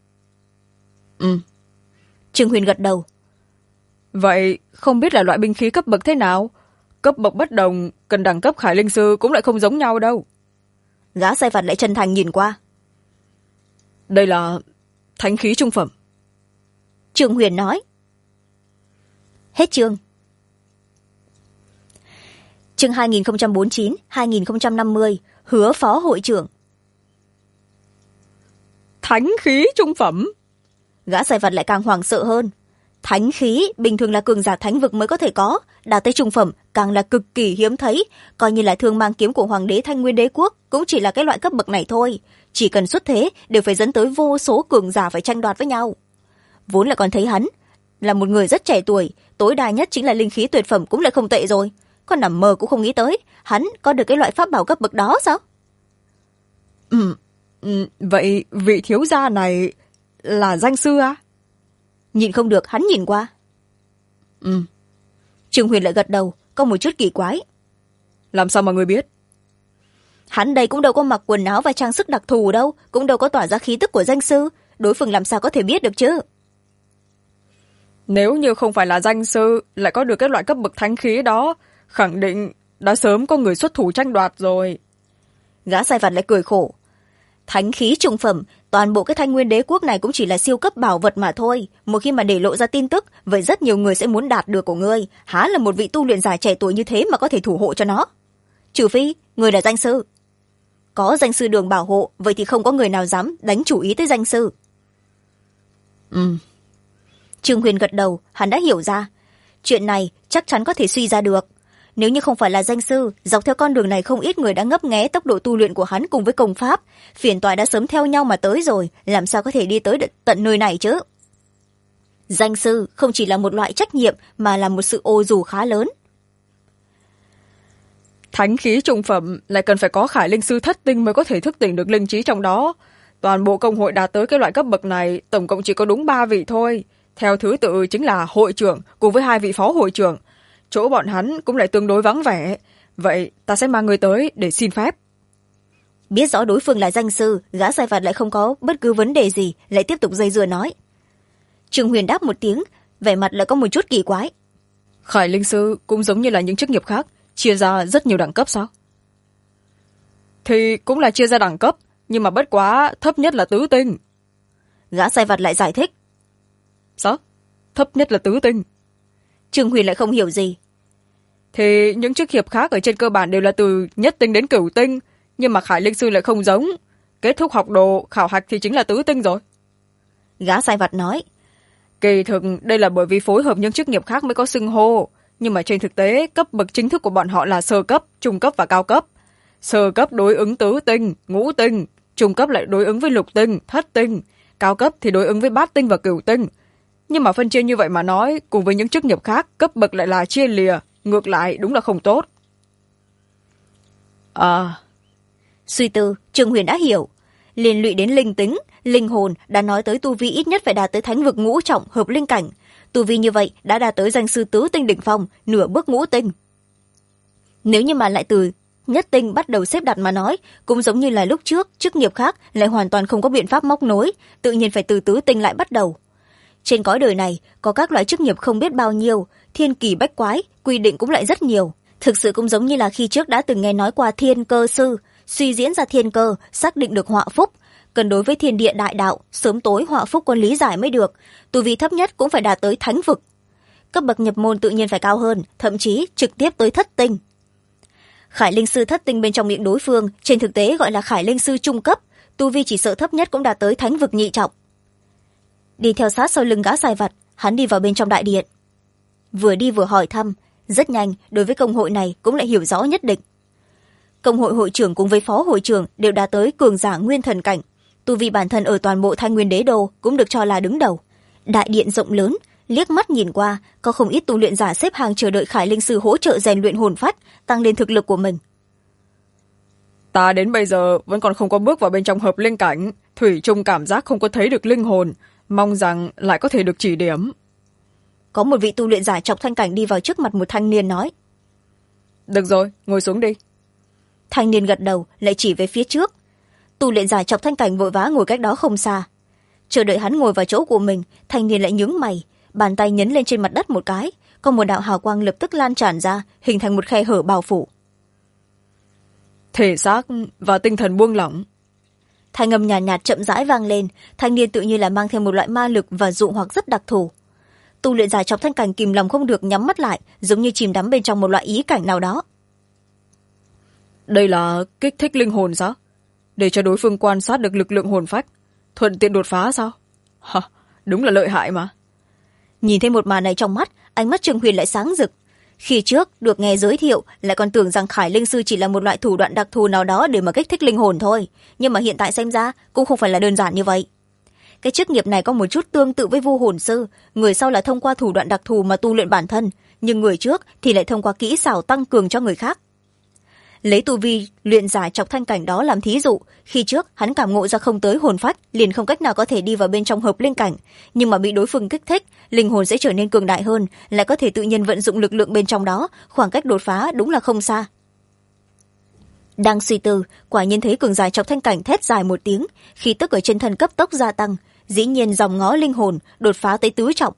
Trương Huyền gật đầu. Vậy không biết là loại binh khí cấp bậc thế nào? Cấp bậc bất đồng, cần đẳng cấp Khải linh sư cũng lại không giống nhau đâu. Gã sai vặt lại chân thành nhìn qua. Đây là thánh khí trung phẩm. Trương Huyền nói. Hết chương. Chương 2049-2050, hứa phó hội trưởng. Thánh khí trung phẩm? Gã sai vặt lại càng hoảng sợ hơn. Thánh khí bình thường là cường giả thánh vực mới có thể có, đạt tới trung phẩm càng là cực kỳ hiếm thấy, coi như là thương mang kiếm của hoàng đế Thanh Nguyên đế quốc cũng chỉ là cái loại cấp bậc này thôi, chỉ cần xuất thế đều phải dẫn tới vô số cường giả phải tranh đoạt với nhau. Vốn là còn thấy hắn là một người rất trẻ tuổi, tối đa nhất chính là linh khí tuyệt phẩm cũng lại không tệ rồi, con nằm mơ cũng không nghĩ tới hắn có được cái loại pháp bảo cấp bậc đó sao? Vậy vị thiếu gia này là danh sư à? Nhìn không được, hắn nhìn qua. Trương Huyền lại gật đầu, có một chút kỳ quái. Làm sao mà người biết? Hắn đây cũng đâu có mặc quần áo và trang sức đặc thù đâu, cũng đâu có tỏa ra khí tức của danh sư, đối phương làm sao có thể biết được chứ? Nếu như không phải là danh sư lại có được cái loại cấp bậc thánh khí đó, khẳng định đã sớm có người xuất thủ tranh đoạt rồi. Gã sai vặt lại cười khổ. Thánh khí trung phẩm, toàn bộ cái Thanh Nguyên đế quốc này cũng chỉ là siêu cấp bảo vật mà thôi, một khi mà để lộ ra tin tức, vậy rất nhiều người sẽ muốn đạt được của ngươi, há là một vị tu luyện giả trẻ tuổi như thế mà có thể thủ hộ cho nó. Trừ phi người là danh sư. Có danh sư đường bảo hộ, vậy thì không có người nào dám đánh chủ ý tới danh sư. Trương Huyền gật đầu, hắn đã hiểu ra. Chuyện này chắc chắn có thể suy ra được. Nếu như không phải là danh sư, dọc theo con đường này không ít người đã ngấp nghé tốc độ tu luyện của hắn cùng với công pháp, phiền toái đã sớm theo nhau mà tới rồi, làm sao có thể đi tới tận nơi này chứ? Danh sư không chỉ là một loại trách nhiệm mà là một sự ô dù khá lớn. Thánh khí trung phẩm lại cần phải có Khải linh sư thất tinh mới có thể thức tỉnh được linh trí trong đó. Toàn bộ công hội đạt tới cái loại cấp bậc này tổng cộng chỉ có đúng 3 vị thôi, theo thứ tự chính là hội trưởng cùng với 2 vị phó hội trưởng. Chỗ bọn hắn cũng lại tương đối vắng vẻ, vậy ta sẽ mang người tới để xin phép. Biết rõ đối phương là danh sư, gã sai vặt lại không có bất cứ vấn đề gì, lại tiếp tục dây dưa nói. Trương Huyền đáp một tiếng, vẻ mặt lại có một chút kỳ quái. Khải linh sư cũng giống như là những chức nghiệp khác, chia ra rất nhiều đẳng cấp sao? Thì cũng là chia ra đẳng cấp, nhưng mà bất quá thấp nhất là tứ tinh. Gã sai vặt lại giải thích. Sao? Thấp nhất là tứ tinh? Trương Huyền lại không hiểu gì. Thì những chức nghiệp khác ở trên cơ bản đều là từ nhất tinh đến cửu tinh, nhưng mà Khải linh sư lại không giống. Kết thúc học đồ, khảo hạch thì chính là tứ tinh rồi. Gã sai vặt nói. Kỳ thực đây là bởi vì phối hợp những chức nghiệp khác mới có xưng hô, nhưng mà trên thực tế cấp bậc chính thức của bọn họ là sơ cấp, trung cấp và cao cấp. Sơ cấp đối ứng tứ tinh, ngũ tinh, trung cấp lại đối ứng với lục tinh, thất tinh, cao cấp thì đối ứng với bát tinh và cửu tinh. Nhưng mà phân chia như vậy mà nói, cùng với những chức nghiệp khác, cấp bậc lại là chia lìa, ngược lại đúng là không tốt. Suy tư, Trương Huyền đã hiểu. Liên lụy đến linh tính, linh hồn, đã nói tới tu vi ít nhất phải đạt tới thánh vực ngũ trọng hợp linh cảnh. Tu vi như vậy đã đạt tới danh sư tứ tinh đỉnh phong, nửa bước ngũ tinh. Nếu như mà lại từ nhất tinh bắt đầu xếp đặt mà nói, cũng giống như là lúc trước, chức nghiệp khác lại hoàn toàn không có biện pháp móc nối, tự nhiên phải từ tứ tinh lại bắt đầu. Trên cõi đời này có các loại chức nghiệp không biết bao nhiêu, thiên kỳ bách quái, quy định cũng lại rất nhiều. thực sự cũng giống như là khi trước đã từng nghe nói qua thiên cơ sư, suy diễn ra thiên cơ, xác định được họa phúc, cần đối với thiên địa đại đạo sớm tối họa phúc có lý giải mới được, tu vi thấp nhất cũng phải đạt tới thánh vực, cấp bậc nhập môn tự nhiên phải cao hơn, thậm chí trực tiếp tới thất tinh. Khải linh sư thất tinh bên trong miệng đối phương trên thực tế gọi là khải linh sư trung cấp, tu vi chỉ sợ thấp nhất cũng đạt tới thánh vực nhị trọng. Đi theo sát sau lưng gã sai vặt, hắn đi vào bên trong đại điện, vừa đi vừa hỏi thăm, rất nhanh đối với công hội này cũng lại hiểu rõ nhất định. Công hội hội trưởng cùng với phó hội trưởng đều đã tới cường giả nguyên thần cảnh, tu vi bản thân ở toàn bộ Thanh Nguyên Đế Đô cũng được cho là đứng đầu. Đại điện rộng lớn, liếc mắt nhìn qua có không ít tu luyện giả xếp hàng chờ đợi khải linh sư hỗ trợ rèn luyện hồn phách, tăng lên thực lực của mình. Ta đến bây giờ vẫn còn không có bước vào bên trong hợp linh cảnh, thủy chung cảm giác không có thấy được linh hồn, mong rằng lại có thể được chỉ điểm. Có một vị tu luyện giả Trọc Thanh Cảnh đi vào trước mặt một thanh niên nói. Được rồi, ngồi xuống đi. Thanh niên gật đầu, lại chỉ về phía trước. Tu luyện giả Trọc Thanh Cảnh vội vã ngồi cách đó không xa. Chờ đợi hắn ngồi vào chỗ của mình, thanh niên lại nhướng mày, bàn tay nhấn lên trên mặt đất một cái, có một đạo hào quang lập tức lan tràn ra, hình thành một khe hở bao phủ. Thể xác và tinh thần buông lỏng. Thanh âm nhàn nhạt chậm rãi vang lên, thanh niên tự như là mang theo một loại ma lực và dụ hoặc rất đặc thù. Tu luyện giả Trọc Thanh Cảnh kìm lòng không được nhắm mắt lại, giống như chìm đắm bên trong một loại ý cảnh nào đó. Đây là kích thích linh hồn sao? Để cho đối phương quan sát được lực lượng hồn phách, thuận tiện đột phá sao? Hả, đúng là lợi hại mà. Nhìn thấy một màn này trong mắt, ánh mắt Trương Huyền lại sáng rực. Khi trước được nghe giới thiệu lại còn tưởng rằng khải linh sư chỉ là một loại thủ đoạn đặc thù nào đó để mà kích thích linh hồn thôi, nhưng mà hiện tại xem ra cũng không phải là đơn giản như vậy. Cái chức nghiệp này có một chút tương tự với vu hồn sư, người sau là thông qua thủ đoạn đặc thù mà tu luyện bản thân, nhưng người trước thì lại thông qua kỹ xảo tăng cường cho người khác. Lấy tu vi luyện giả Trọc Thanh Cảnh đó làm thí dụ, khi trước hắn cảm ngộ ra không tới hồn phách, liền không cách nào có thể đi vào bên trong hợp linh cảnh, nhưng mà bị đối phương kích thích, linh hồn sẽ trở nên cường đại hơn, lại có thể tự nhiên vận dụng lực lượng bên trong đó, khoảng cách đột phá đúng là không xa. Đang suy tư, quả nhiên thấy cường giả Trọc Thanh Cảnh thét dài một tiếng, khí tức ở trên thân cấp tốc gia tăng, dĩ nhiên dòng ngó linh hồn đột phá tới tứ trọng.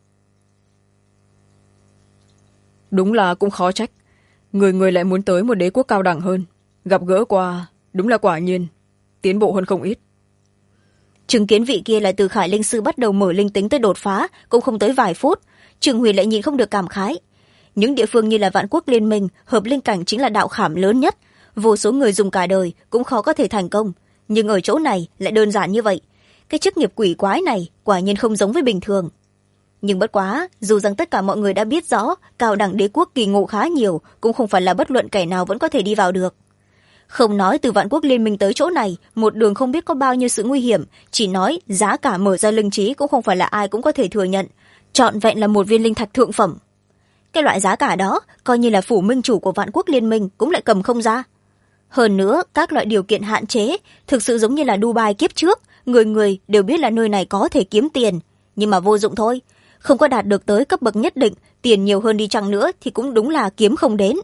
Đúng là cũng khó trách, người lại muốn tới một đế quốc cao đẳng hơn, gặp gỡ qua đúng là quả nhiên tiến bộ hơn không ít. Chứng kiến vị kia là từ khải linh sư bắt đầu mở linh tính tới đột phá cũng không tới vài phút, Trường Huyền lại nhìn không được cảm khái. Những địa phương như là Vạn Quốc Liên Minh, hợp linh cảnh chính là đạo khảm lớn nhất, vô số người dùng cả đời cũng khó có thể thành công, nhưng ở chỗ này lại đơn giản như vậy. Cái chức nghiệp quỷ quái này quả nhiên không giống với bình thường. Nhưng bất quá, dù rằng tất cả mọi người đã biết rõ cao đẳng đế quốc kỳ ngộ khá nhiều, cũng không phải là bất luận kẻ nào vẫn có thể đi vào được. Không nói từ Vạn Quốc Liên Minh tới chỗ này một đường không biết có bao nhiêu sự nguy hiểm, chỉ nói giá cả mở ra linh trí cũng không phải là ai cũng có thể thừa nhận, trọn vẹn là một viên linh thạch thượng phẩm. Cái loại giá cả đó coi như là phủ minh chủ của Vạn Quốc Liên Minh cũng lại cầm không ra. Hơn nữa các loại điều kiện hạn chế thực sự giống như là Dubai kiếp trước, người người đều biết là nơi này có thể kiếm tiền, nhưng mà vô dụng thôi, không có đạt được tới cấp bậc nhất định, tiền nhiều hơn đi chăng nữa thì cũng đúng là kiếm không đến.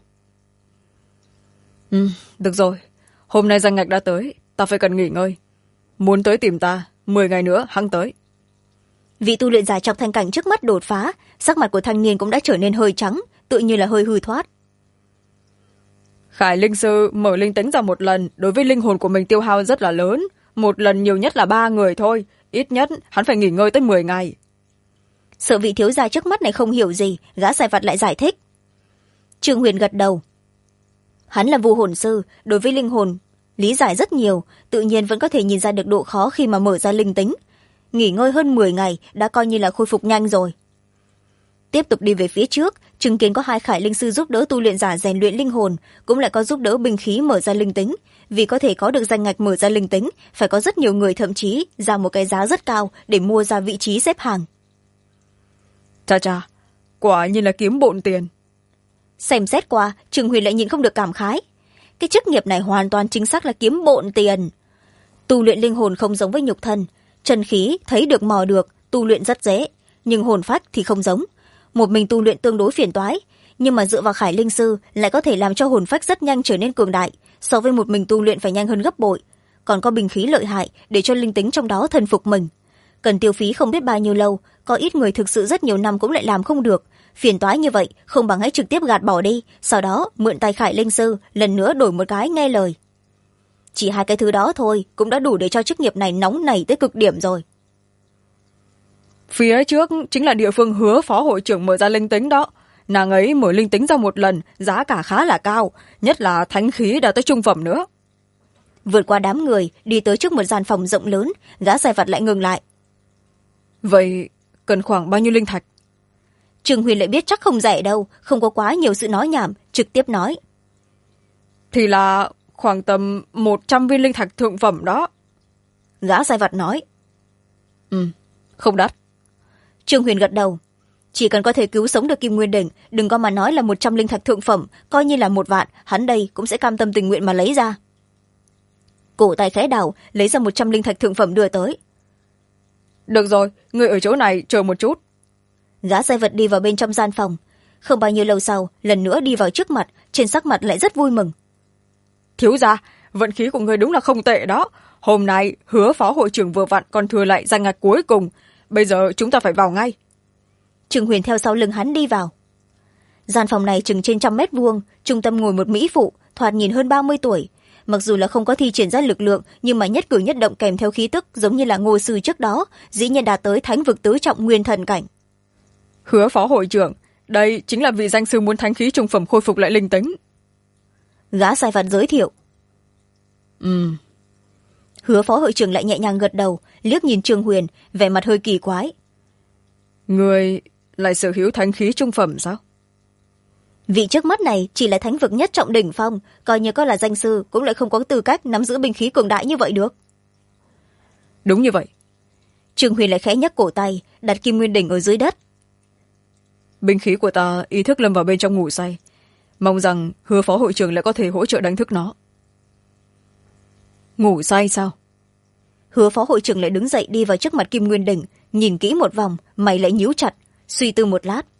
Được rồi, hôm nay danh ngạch đã tới, ta phải cần nghỉ ngơi. Muốn tới tìm ta, 10 ngày nữa hăng tới. Vị tu luyện giả Trọc Thanh Cảnh trước mắt đột phá, sắc mặt của thanh niên cũng đã trở nên hơi trắng, tự như là hơi hư thoát. Khải linh sư mở linh tính ra một lần, đối với linh hồn của mình tiêu hao rất là lớn, một lần nhiều nhất là 3 người thôi, ít nhất hắn phải nghỉ ngơi tới 10 ngày. Sợ vị thiếu gia trước mắt này không hiểu gì, gã sai vặt lại giải thích. Trương Huyền gật đầu. Hắn là vu hồn sư, đối với linh hồn lý giải rất nhiều, tự nhiên vẫn có thể nhìn ra được độ khó khi mà mở ra linh tính. Nghỉ ngơi hơn 10 ngày đã coi như là khôi phục nhanh rồi. Tiếp tục đi về phía trước, chứng kiến có 2 khải linh sư giúp đỡ tu luyện giả rèn luyện linh hồn, cũng lại có giúp đỡ binh khí mở ra linh tính. Vì có thể có được danh ngạch mở ra linh tính, phải có rất nhiều người, thậm chí ra một cái giá rất cao để mua ra vị trí xếp hàng. Cha cha, quả nhiên là kiếm bộn tiền. Xem xét qua, Trương Huyền lại nhìn không được cảm khái. Cái chức nghiệp này hoàn toàn chính xác là kiếm bộn tiền. Tu luyện linh hồn không giống với nhục thân, chân khí thấy được mò được, tu luyện rất dễ, nhưng hồn phách thì không giống. Một mình tu luyện tương đối phiền toái, nhưng mà dựa vào khải linh sư lại có thể làm cho hồn phách rất nhanh trở nên cường đại, so với một mình tu luyện phải nhanh hơn gấp bội. Còn có bình khí lợi hại để cho linh tính trong đó thần phục mình. Cần tiêu phí không biết bao nhiêu lâu, có ít người thực sự rất nhiều năm cũng lại làm không được. Phiền toái như vậy, không bằng hãy trực tiếp gạt bỏ đi, sau đó mượn tay Khải Linh Sư lần nữa đổi một cái nghe lời. Chỉ hai cái thứ đó thôi cũng đã đủ để cho chức nghiệp này nóng nảy tới cực điểm rồi. Phía trước chính là địa phương Hứa phó hội trưởng mở ra linh tính đó. Nàng ấy mở linh tính ra một lần, giá cả khá là cao, nhất là thánh khí đã tới trung phẩm nữa. Vượt qua đám người, đi tới trước một gian phòng rộng lớn, gã sai vặt lại ngừng lại. Vậy cần khoảng bao nhiêu linh thạch? Trương Huyền lại biết chắc không rẻ đâu, không có quá nhiều sự nói nhảm, trực tiếp nói. Thì là khoảng tầm 100 viên linh thạch thượng phẩm đó. Gã sai vặt nói. Không đắt. Trương Huyền gật đầu. Chỉ cần có thể cứu sống được Kim Nguyên Đỉnh, đừng có mà nói là 100 linh thạch thượng phẩm, coi như là 1 vạn, hắn đây cũng sẽ cam tâm tình nguyện mà lấy ra. Cổ tay khẽ đảo, lấy ra 100 linh thạch thượng phẩm đưa tới. Được rồi, người ở chỗ này chờ một chút. Gã sai vật đi vào bên trong gian phòng. Không bao nhiêu lâu sau, lần nữa đi vào trước mặt, trên sắc mặt lại rất vui mừng. Thiếu gia, vận khí của người đúng là không tệ đó. Hôm nay Hứa phó hội trưởng vừa vặn còn thừa lại danh ngạch cuối cùng. Bây giờ chúng ta phải vào ngay. Trương Huyền theo sau lưng hắn đi vào. Gian phòng này chừng trên 100 m², trung tâm ngồi một mỹ phụ, thoạt nhìn hơn 30 tuổi. Mặc dù là không có thi triển ra lực lượng, nhưng mà nhất cử nhất động kèm theo khí tức giống như là Ngô sư trước đó, dĩ nhiên đạt tới thánh vực tứ trọng nguyên thần cảnh. Hứa phó hội trưởng, đây chính là vị danh sư muốn thánh khí trung phẩm khôi phục lại linh tính. Gã sai vặt giới thiệu. Hứa phó hội trưởng lại nhẹ nhàng gật đầu, liếc nhìn Trương Huyền, vẻ mặt hơi kỳ quái. Người lại sở hữu thánh khí trung phẩm sao? Vị trước mắt này chỉ là thánh vực nhất trọng đỉnh phong, coi như có là danh sư cũng lại không có tư cách nắm giữ binh khí cường đại như vậy được. Đúng như vậy. Trương Huyền lại khẽ nhấc cổ tay, đặt Kim Nguyên Đỉnh ở dưới đất. Binh khí của ta ý thức lâm vào bên trong ngủ say, mong rằng Hứa phó hội trưởng lại có thể hỗ trợ đánh thức nó. Ngủ say sao? Hứa phó hội trưởng lại đứng dậy đi vào trước mặt Kim Nguyên Đỉnh, nhìn kỹ một vòng, mày lại nhíu chặt, suy tư một lát.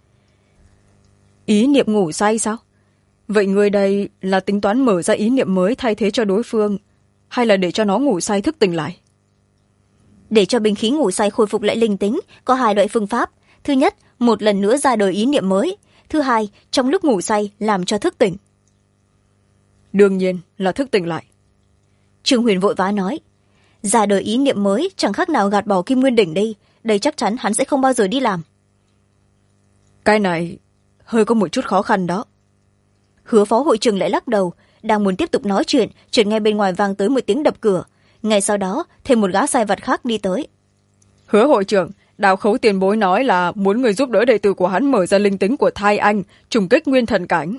Ý niệm ngủ say sao? Vậy người đây là tính toán mở ra ý niệm mới thay thế cho đối phương, hay là để cho nó ngủ say thức tỉnh lại? Để cho binh khí ngủ say khôi phục lại linh tính, có 2 loại phương pháp. Thứ nhất, một lần nữa ra đời ý niệm mới. Thứ hai, trong lúc ngủ say làm cho thức tỉnh. Đương nhiên là thức tỉnh lại. Trương Huyền vội vã nói. Ra đời ý niệm mới chẳng khác nào gạt bỏ Kim Nguyên Đỉnh đi. Đây chắc chắn hắn sẽ không bao giờ đi làm. Cái này hơi có một chút khó khăn đó. Hứa phó hội trưởng lại lắc đầu, đang muốn tiếp tục nói chuyện, chợt nghe bên ngoài vang tới một tiếng đập cửa. Ngay sau đó, thêm một gã sai vặt khác đi tới. Hứa hội trưởng, Đào Khấu tiền bối nói là muốn người giúp đỡ đệ tử của hắn mở ra linh tính của thai anh, trùng kích nguyên thần cảnh.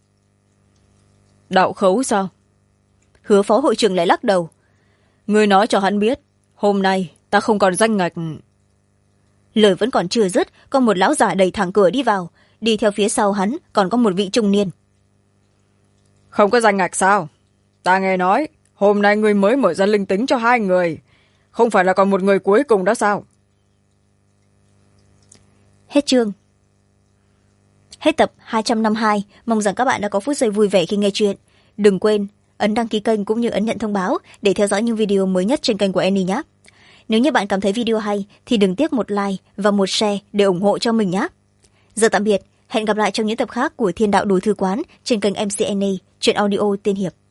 Đạo Khấu sao? Hứa phó hội trưởng lại lắc đầu. Người nói cho hắn biết, hôm nay ta không còn danh ngạch. Lời vẫn còn chưa dứt, có một lão già đẩy thẳng cửa đi vào, đi theo phía sau hắn còn có một vị trung niên. Không có danh ngạch sao? Ta nghe nói hôm nay người mới mở ra linh tính cho 2 người, không phải là còn một người cuối cùng đó sao? Hết chương. Hết tập 252. Mong rằng các bạn đã có phút giây vui vẻ khi nghe chuyện. Đừng quên ấn đăng ký kênh cũng như ấn nhận thông báo để theo dõi những video mới nhất trên kênh của Annie nhé. Nếu như bạn cảm thấy video hay thì đừng tiếc một like và một share để ủng hộ cho mình nhé. Giờ tạm biệt, hẹn gặp lại trong những tập khác của Thiên Đạo Đồ Thư Quán trên kênh MC Annie, truyện audio tiên hiệp.